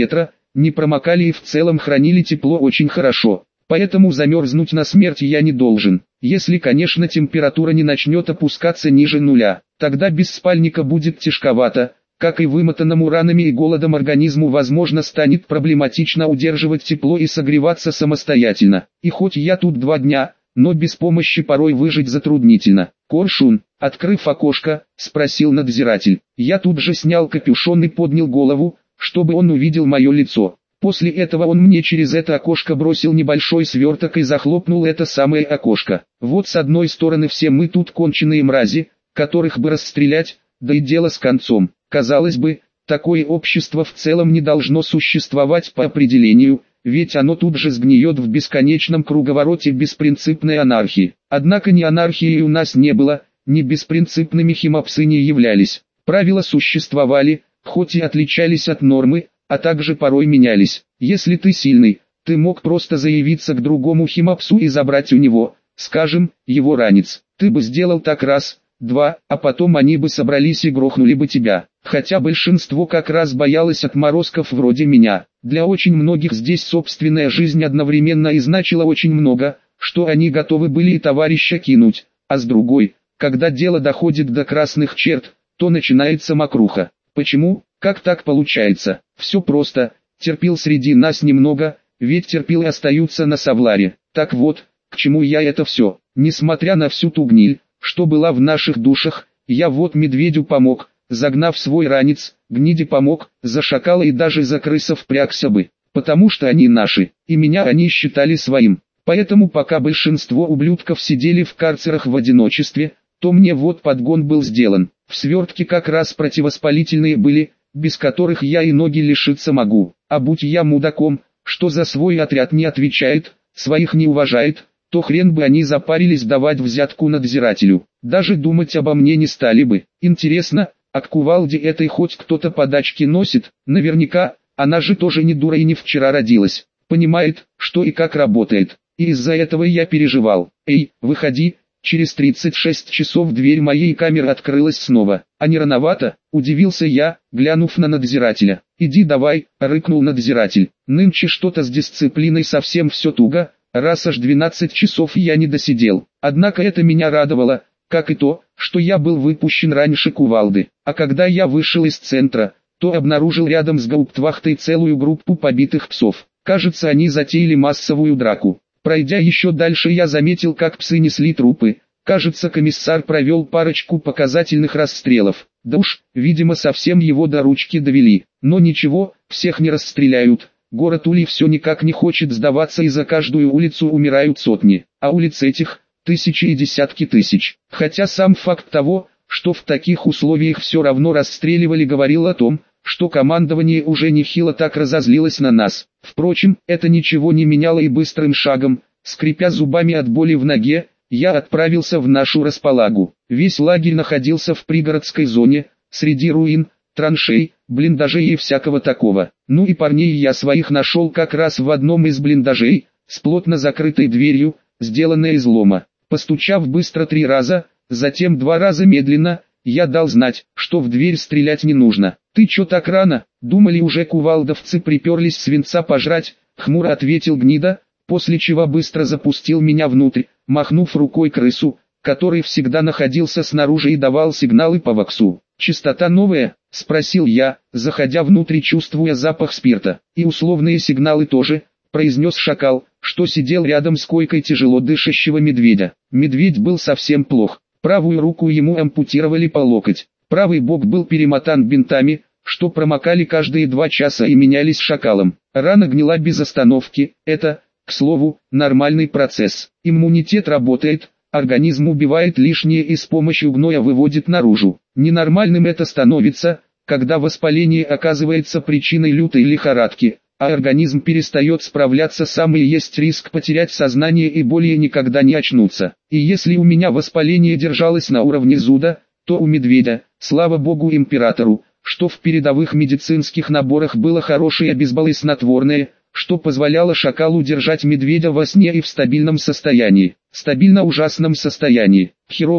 не промокали и в целом хранили тепло очень хорошо. Поэтому замерзнуть на смерть я не должен. Если, конечно, температура не начнет опускаться ниже нуля, тогда без спальника будет тяжковато. Как и вымотанному ранами и голодом организму, возможно, станет проблематично удерживать тепло и согреваться самостоятельно. И хоть я тут 2 дня, но без помощи порой выжить затруднительно. «Коршун, открыв окошко?» – спросил надзиратель. Я тут же снял капюшон и поднял голову, чтобы он увидел мое лицо. После этого он мне через это окошко бросил небольшой сверток и захлопнул это самое окошко. Вот с одной стороны все мы тут конченые мрази, которых бы расстрелять, да и дело с концом. Казалось бы, такое общество в целом не должно существовать по определению, ведь оно тут же сгниет в бесконечном круговороте беспринципной анархии. Однако ни анархии у нас не было, ни беспринципными химопсы не являлись. Правила существовали, хоть и отличались от нормы, а также порой менялись. Если ты сильный, ты мог просто заявиться к другому химопсу и забрать у него, скажем, его ранец. Ты бы сделал так раз, 2, а потом они бы собрались и грохнули бы тебя. Хотя большинство как раз боялось отморозков вроде меня. Для очень многих здесь собственная жизнь одновременно и значила очень много, что они готовы были и товарища кинуть. А с другой, когда дело доходит до красных черт, то начинается мокруха. Почему? Как так получается? Все просто, терпил среди нас немного, ведь терпилы остаются на Савларе. Так вот, к чему я это все? Несмотря на всю ту гниль, что была в наших душах, я вот медведю помог, загнав свой ранец, гниде помог, за шакала и даже за крыса впрягся бы, потому что они наши, и меня они считали своим. Поэтому пока большинство ублюдков сидели в карцерах в одиночестве, то мне вот подгон был сделан. В свертке как раз противовоспалительные были, без которых я и ноги лишиться могу. А будь я мудаком, что за свой отряд не отвечает, своих не уважает, то хрен бы они запарились давать взятку надзирателю. Даже думать обо мне не стали бы. Интересно, а к кувалде этой хоть кто-то подачки носит? Наверняка, она же тоже не дура и не вчера родилась. Понимает, что и как работает. И из-за этого я переживал. «Эй, выходи!» Через 36 часов дверь моей камеры открылась снова. «А не рановато?» – удивился я, глянув на надзирателя. «Иди давай», – рыкнул надзиратель. «Нынче что-то с дисциплиной совсем все туго, раз аж 12 часов я не досидел». Однако это меня радовало, как и то, что я был выпущен раньше кувалды. А когда я вышел из центра, то обнаружил рядом с гауптвахтой целую группу побитых псов. Кажется, они затеяли массовую драку. Пройдя еще дальше, я заметил, как псы несли трупы. Кажется, комиссар провел парочку показательных расстрелов. Да уж, видимо, совсем его до ручки довели. Но ничего, всех не расстреляют. Город Ули все никак не хочет сдаваться, и за каждую улицу умирают сотни. А улиц этих – тысячи и десятки тысяч. Хотя сам факт того, что в таких условиях все равно расстреливали, говорил о том, что командование уже нехило так разозлилось на нас. Впрочем, это ничего не меняло, и быстрым шагом, скрипя зубами от боли в ноге, я отправился в нашу располагу. Весь лагерь находился в пригородской зоне, среди руин, траншей, блиндажей и всякого такого. Ну и парней я своих нашел как раз в одном из блиндажей, с плотно закрытой дверью, сделанной из лома. Постучав быстро 3 раза, затем 2 раза медленно, я дал знать, что в дверь стрелять не нужно. «Ты чё так рано? Думали, уже кувалдовцы приперлись свинца пожрать?» — хмуро ответил гнида, после чего быстро запустил меня внутрь, махнув рукой крысу, который всегда находился снаружи и давал сигналы по ваксу. «Частота новая?» — спросил я, заходя внутрь, чувствуя запах спирта. «И условные сигналы тоже», — произнес шакал, что сидел рядом с койкой тяжело дышащего медведя. Медведь был совсем плох. Правую руку ему ампутировали по локоть. Правый бок был перемотан бинтами, что промокали каждые 2 часа и менялись шакалом. Рана гнила без остановки. Это, к слову, нормальный процесс. Иммунитет работает, организм убивает лишнее и с помощью гноя выводит наружу. Ненормальным это становится, когда воспаление оказывается причиной лютой лихорадки, а организм перестает справляться сам, и есть риск потерять сознание и более никогда не очнуться. И если у меня воспаление держалось на уровне зуда, то у медведя, слава богу императору, что в передовых медицинских наборах было хорошее обезбол снотворное, что позволяло шакалу держать медведя во сне и в стабильном состоянии. Стабильно ужасном состоянии. Херово,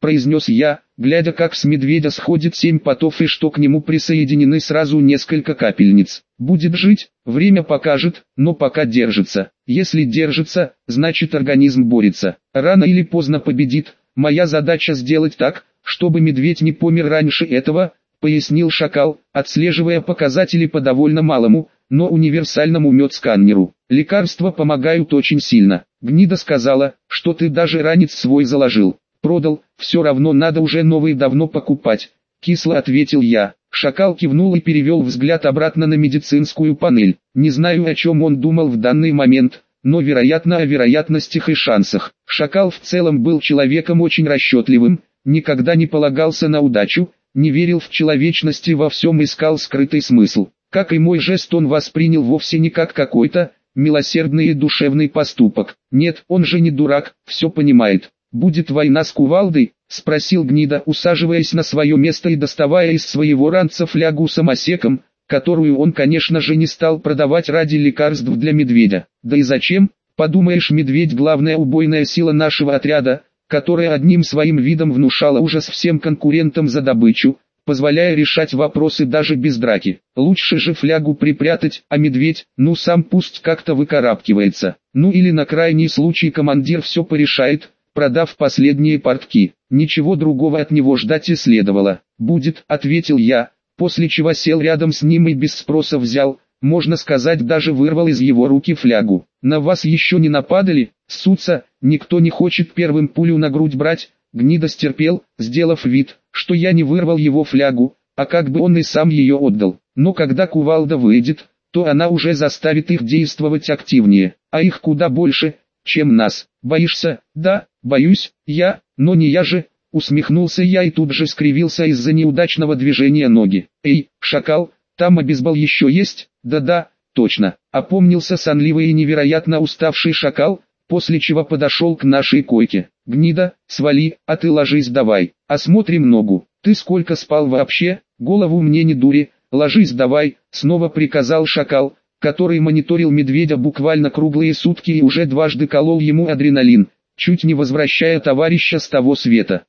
произнес я, глядя как с медведя сходит 7 потов и что к нему присоединены сразу несколько капельниц. Будет жить, время покажет, но пока держится. Если держится, значит организм борется. Рано или поздно победит. Моя задача сделать так, чтобы медведь не помер раньше этого, пояснил шакал, отслеживая показатели по довольно малому, но универсальному медсканеру. Лекарства помогают очень сильно. Гнида сказала, что ты даже ранец свой заложил. Продал, все равно надо уже новый давно покупать. Кисло ответил я. Шакал кивнул и перевел взгляд обратно на медицинскую панель. Не знаю, о чем он думал в данный момент, но вероятно о вероятностях и шансах. Шакал в целом был человеком очень расчетливым, никогда не полагался на удачу, не верил в человечность и во всем искал скрытый смысл. Как и мой жест, он воспринял вовсе не как какой-то милосердный и душевный поступок. Нет, он же не дурак, все понимает. «Будет война с кувалдой?» — спросил Гнида, усаживаясь на свое место и доставая из своего ранца флягу самосеком, которую он, конечно же, не стал продавать ради лекарств для медведя. Да и зачем? Подумаешь, медведь — главная убойная сила нашего отряда, которая одним своим видом внушала ужас всем конкурентам за добычу, позволяя решать вопросы даже без драки. Лучше же флягу припрятать, а медведь, ну сам пусть как-то выкарабкивается. Ну или на крайний случай командир все порешает, продав последние портки. Ничего другого от него ждать и следовало. «Будет», — ответил я, после чего сел рядом с ним и без спроса взял, можно сказать, даже вырвал из его руки флягу. «На вас еще не нападали? Ссутся, никто не хочет первым пулю на грудь брать». Гнида стерпел, сделав вид, что я не вырвал его флягу, а как бы он и сам ее отдал. Но когда кувалда выйдет, то она уже заставит их действовать активнее, а их куда больше, чем нас. «Боишься?» «Да, боюсь, но не я же», усмехнулся я и тут же скривился из-за неудачного движения ноги. «Эй, шакал, там обезбол еще есть?» «Да-да, точно», опомнился сонливый и невероятно уставший шакал, после чего подошел к нашей койке. «Гнида, свали, а ты ложись давай, осмотрим ногу. Ты сколько спал вообще? Голову мне не дури, ложись давай», снова приказал шакал, который мониторил медведя буквально круглые сутки и уже дважды колол ему адреналин, чуть не возвращая товарища с того света.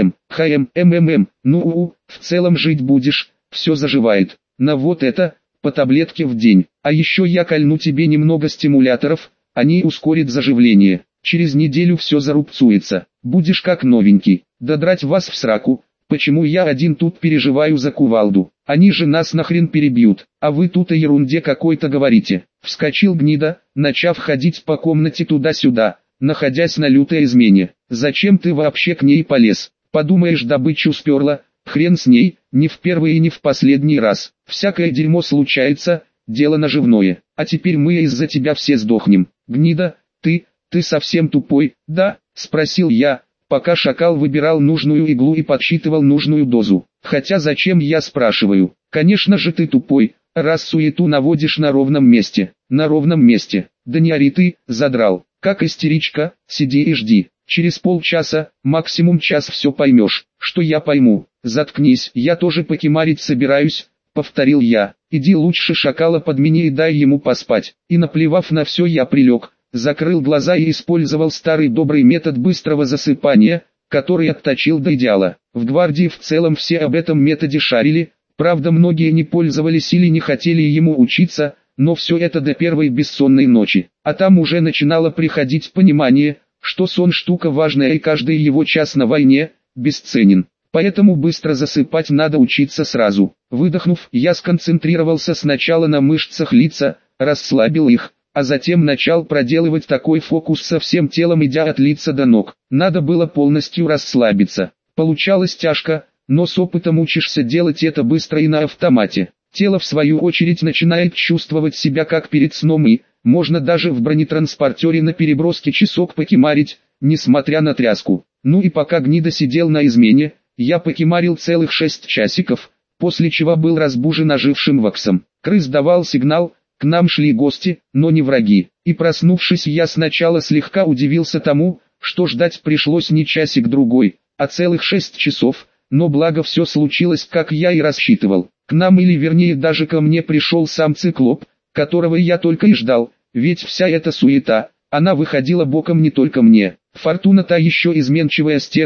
Ну, в целом жить будешь, все заживает. На вот это, по таблетке в день. А еще я кольну тебе немного стимуляторов, они ускорят заживление. Через неделю все зарубцуется, будешь как новенький. Да драть вас в сраку, почему я один тут переживаю за кувалду? Они же нас нахрен перебьют, а вы тут о ерунде какой-то говорите. Вскочил Гнида, начав ходить по комнате туда-сюда, находясь на лютой измене. Зачем ты вообще к ней полез? Подумаешь, добычу сперла, хрен с ней, не в первый и не в последний раз. Всякое дерьмо случается, дело наживное, а теперь мы из-за тебя все сдохнем. Гнида, ты совсем тупой, да? Спросил я, пока шакал выбирал нужную иглу и подсчитывал нужную дозу. Хотя зачем я спрашиваю? Конечно же ты тупой, раз суету наводишь на ровном месте. На ровном месте. Да не ори ты, задрал. Как истеричка, сиди и жди. Через полчаса, максимум час все поймешь. Что я пойму? Заткнись, я тоже покемарить собираюсь, повторил я. Иди лучше шакала подмени и дай ему поспать. И наплевав на все, я прилег, закрыл глаза и использовал старый добрый метод быстрого засыпания, который отточил до идеала. В гвардии в целом все об этом методе шарили, правда многие не пользовались или не хотели ему учиться, но все это до первой бессонной ночи. А там уже начинало приходить понимание, что сон штука важная и каждый его час на войне бесценен. Поэтому быстро засыпать надо учиться сразу. Выдохнув, я сконцентрировался сначала на мышцах лица, расслабил их, а затем начал проделывать такой фокус со всем телом, идя от лица до ног. Надо было полностью расслабиться. Получалось тяжко, но с опытом учишься делать это быстро и на автомате. Тело в свою очередь начинает чувствовать себя как перед сном и, можно даже в бронетранспортере на переброске часок покемарить, несмотря на тряску. Ну и пока Гнида сидел на измене, я покемарил целых 6 часиков, после чего был разбужен ожившим ваксом. Крыс давал сигнал, к нам шли гости, но не враги. И проснувшись, я сначала слегка удивился тому, что ждать пришлось не часик-другой, а целых 6 часов, но благо все случилось, как я и рассчитывал. К нам, или вернее даже ко мне, пришел сам циклоп, которого я только и ждал, ведь вся эта суета, она выходила боком не только мне. Фортуна, та еще изменчивая стерва,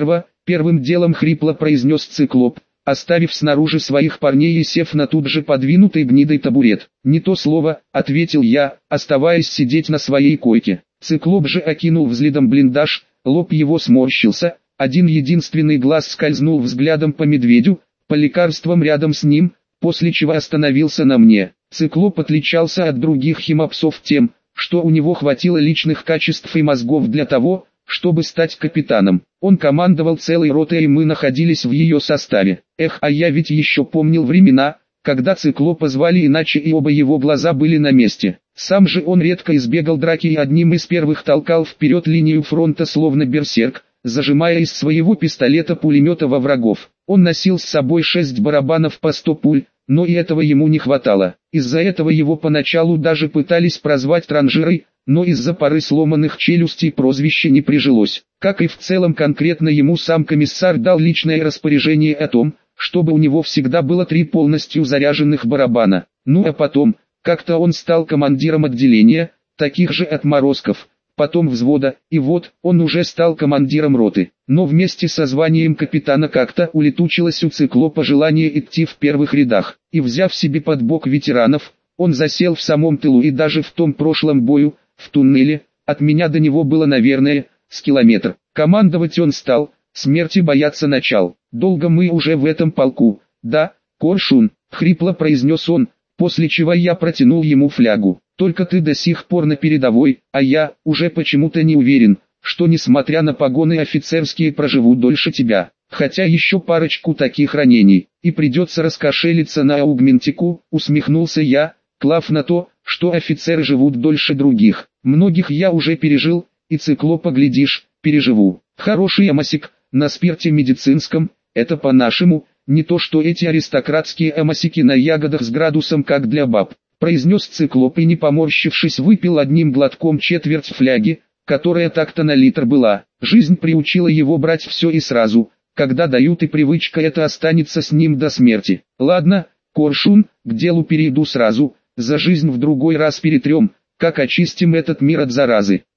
Первым делом хрипло произнес циклоп, оставив снаружи своих парней и сев на тут же подвинутый гнидой табурет. «Не то слово», — ответил я, оставаясь сидеть на своей койке. Циклоп же окинул взглядом блиндаж, лоб его сморщился, один единственный глаз скользнул взглядом по медведю, по лекарствам рядом с ним, после чего остановился на мне. Циклоп отличался от других химопсов тем, что у него хватило личных качеств и мозгов для того, чтобы стать капитаном. Он командовал целой ротой, и мы находились в ее составе. Эх, а я ведь еще помнил времена, когда Циклопа звали иначе, и оба его глаза были на месте. Сам же он редко избегал драки и одним из первых толкал вперед линию фронта словно берсерк, зажимая из своего пистолета-пулемета во врагов. Он носил с собой 6 барабанов по 100 пуль, но и этого ему не хватало. Из-за этого его поначалу даже пытались прозвать транжирой, но из-за пары сломанных челюстей прозвище не прижилось. Как и в целом конкретно ему сам комиссар дал личное распоряжение о том, чтобы у него всегда было 3 полностью заряженных барабана. Ну а потом, как-то он стал командиром отделения, таких же отморозков, потом взвода, и вот, он уже стал командиром роты. Но вместе со званием капитана как-то улетучилось у Циклопа желание идти в первых рядах, и взяв себе под бок ветеранов, он засел в самом тылу, и даже в том прошлом бою, в туннеле, от меня до него было, наверное, с километр. Командовать он стал, смерти бояться начал. Долго мы уже в этом полку, да, Коршун, хрипло произнес он, после чего я протянул ему флягу. Только ты до сих пор на передовой, а я уже почему-то не уверен, что несмотря на погоны офицерские проживу дольше тебя. Хотя еще парочку таких ранений, и придется раскошелиться на аугментику, усмехнулся я, клав на то, что офицеры живут дольше других. Многих я уже пережил, и Циклопа, глядишь, переживу. Хороший амосик, на спирте медицинском, это по-нашему, не то что эти аристократские амосики на ягодах с градусом как для баб, произнес Циклоп и, не поморщившись, выпил одним глотком четверть фляги, которая так-то на литр была. Жизнь приучила его брать все и сразу, когда дают, и привычка эта останется с ним до смерти. Ладно, Коршун, к делу перейду сразу, за жизнь в другой раз перетрем, как очистим этот мир от заразы.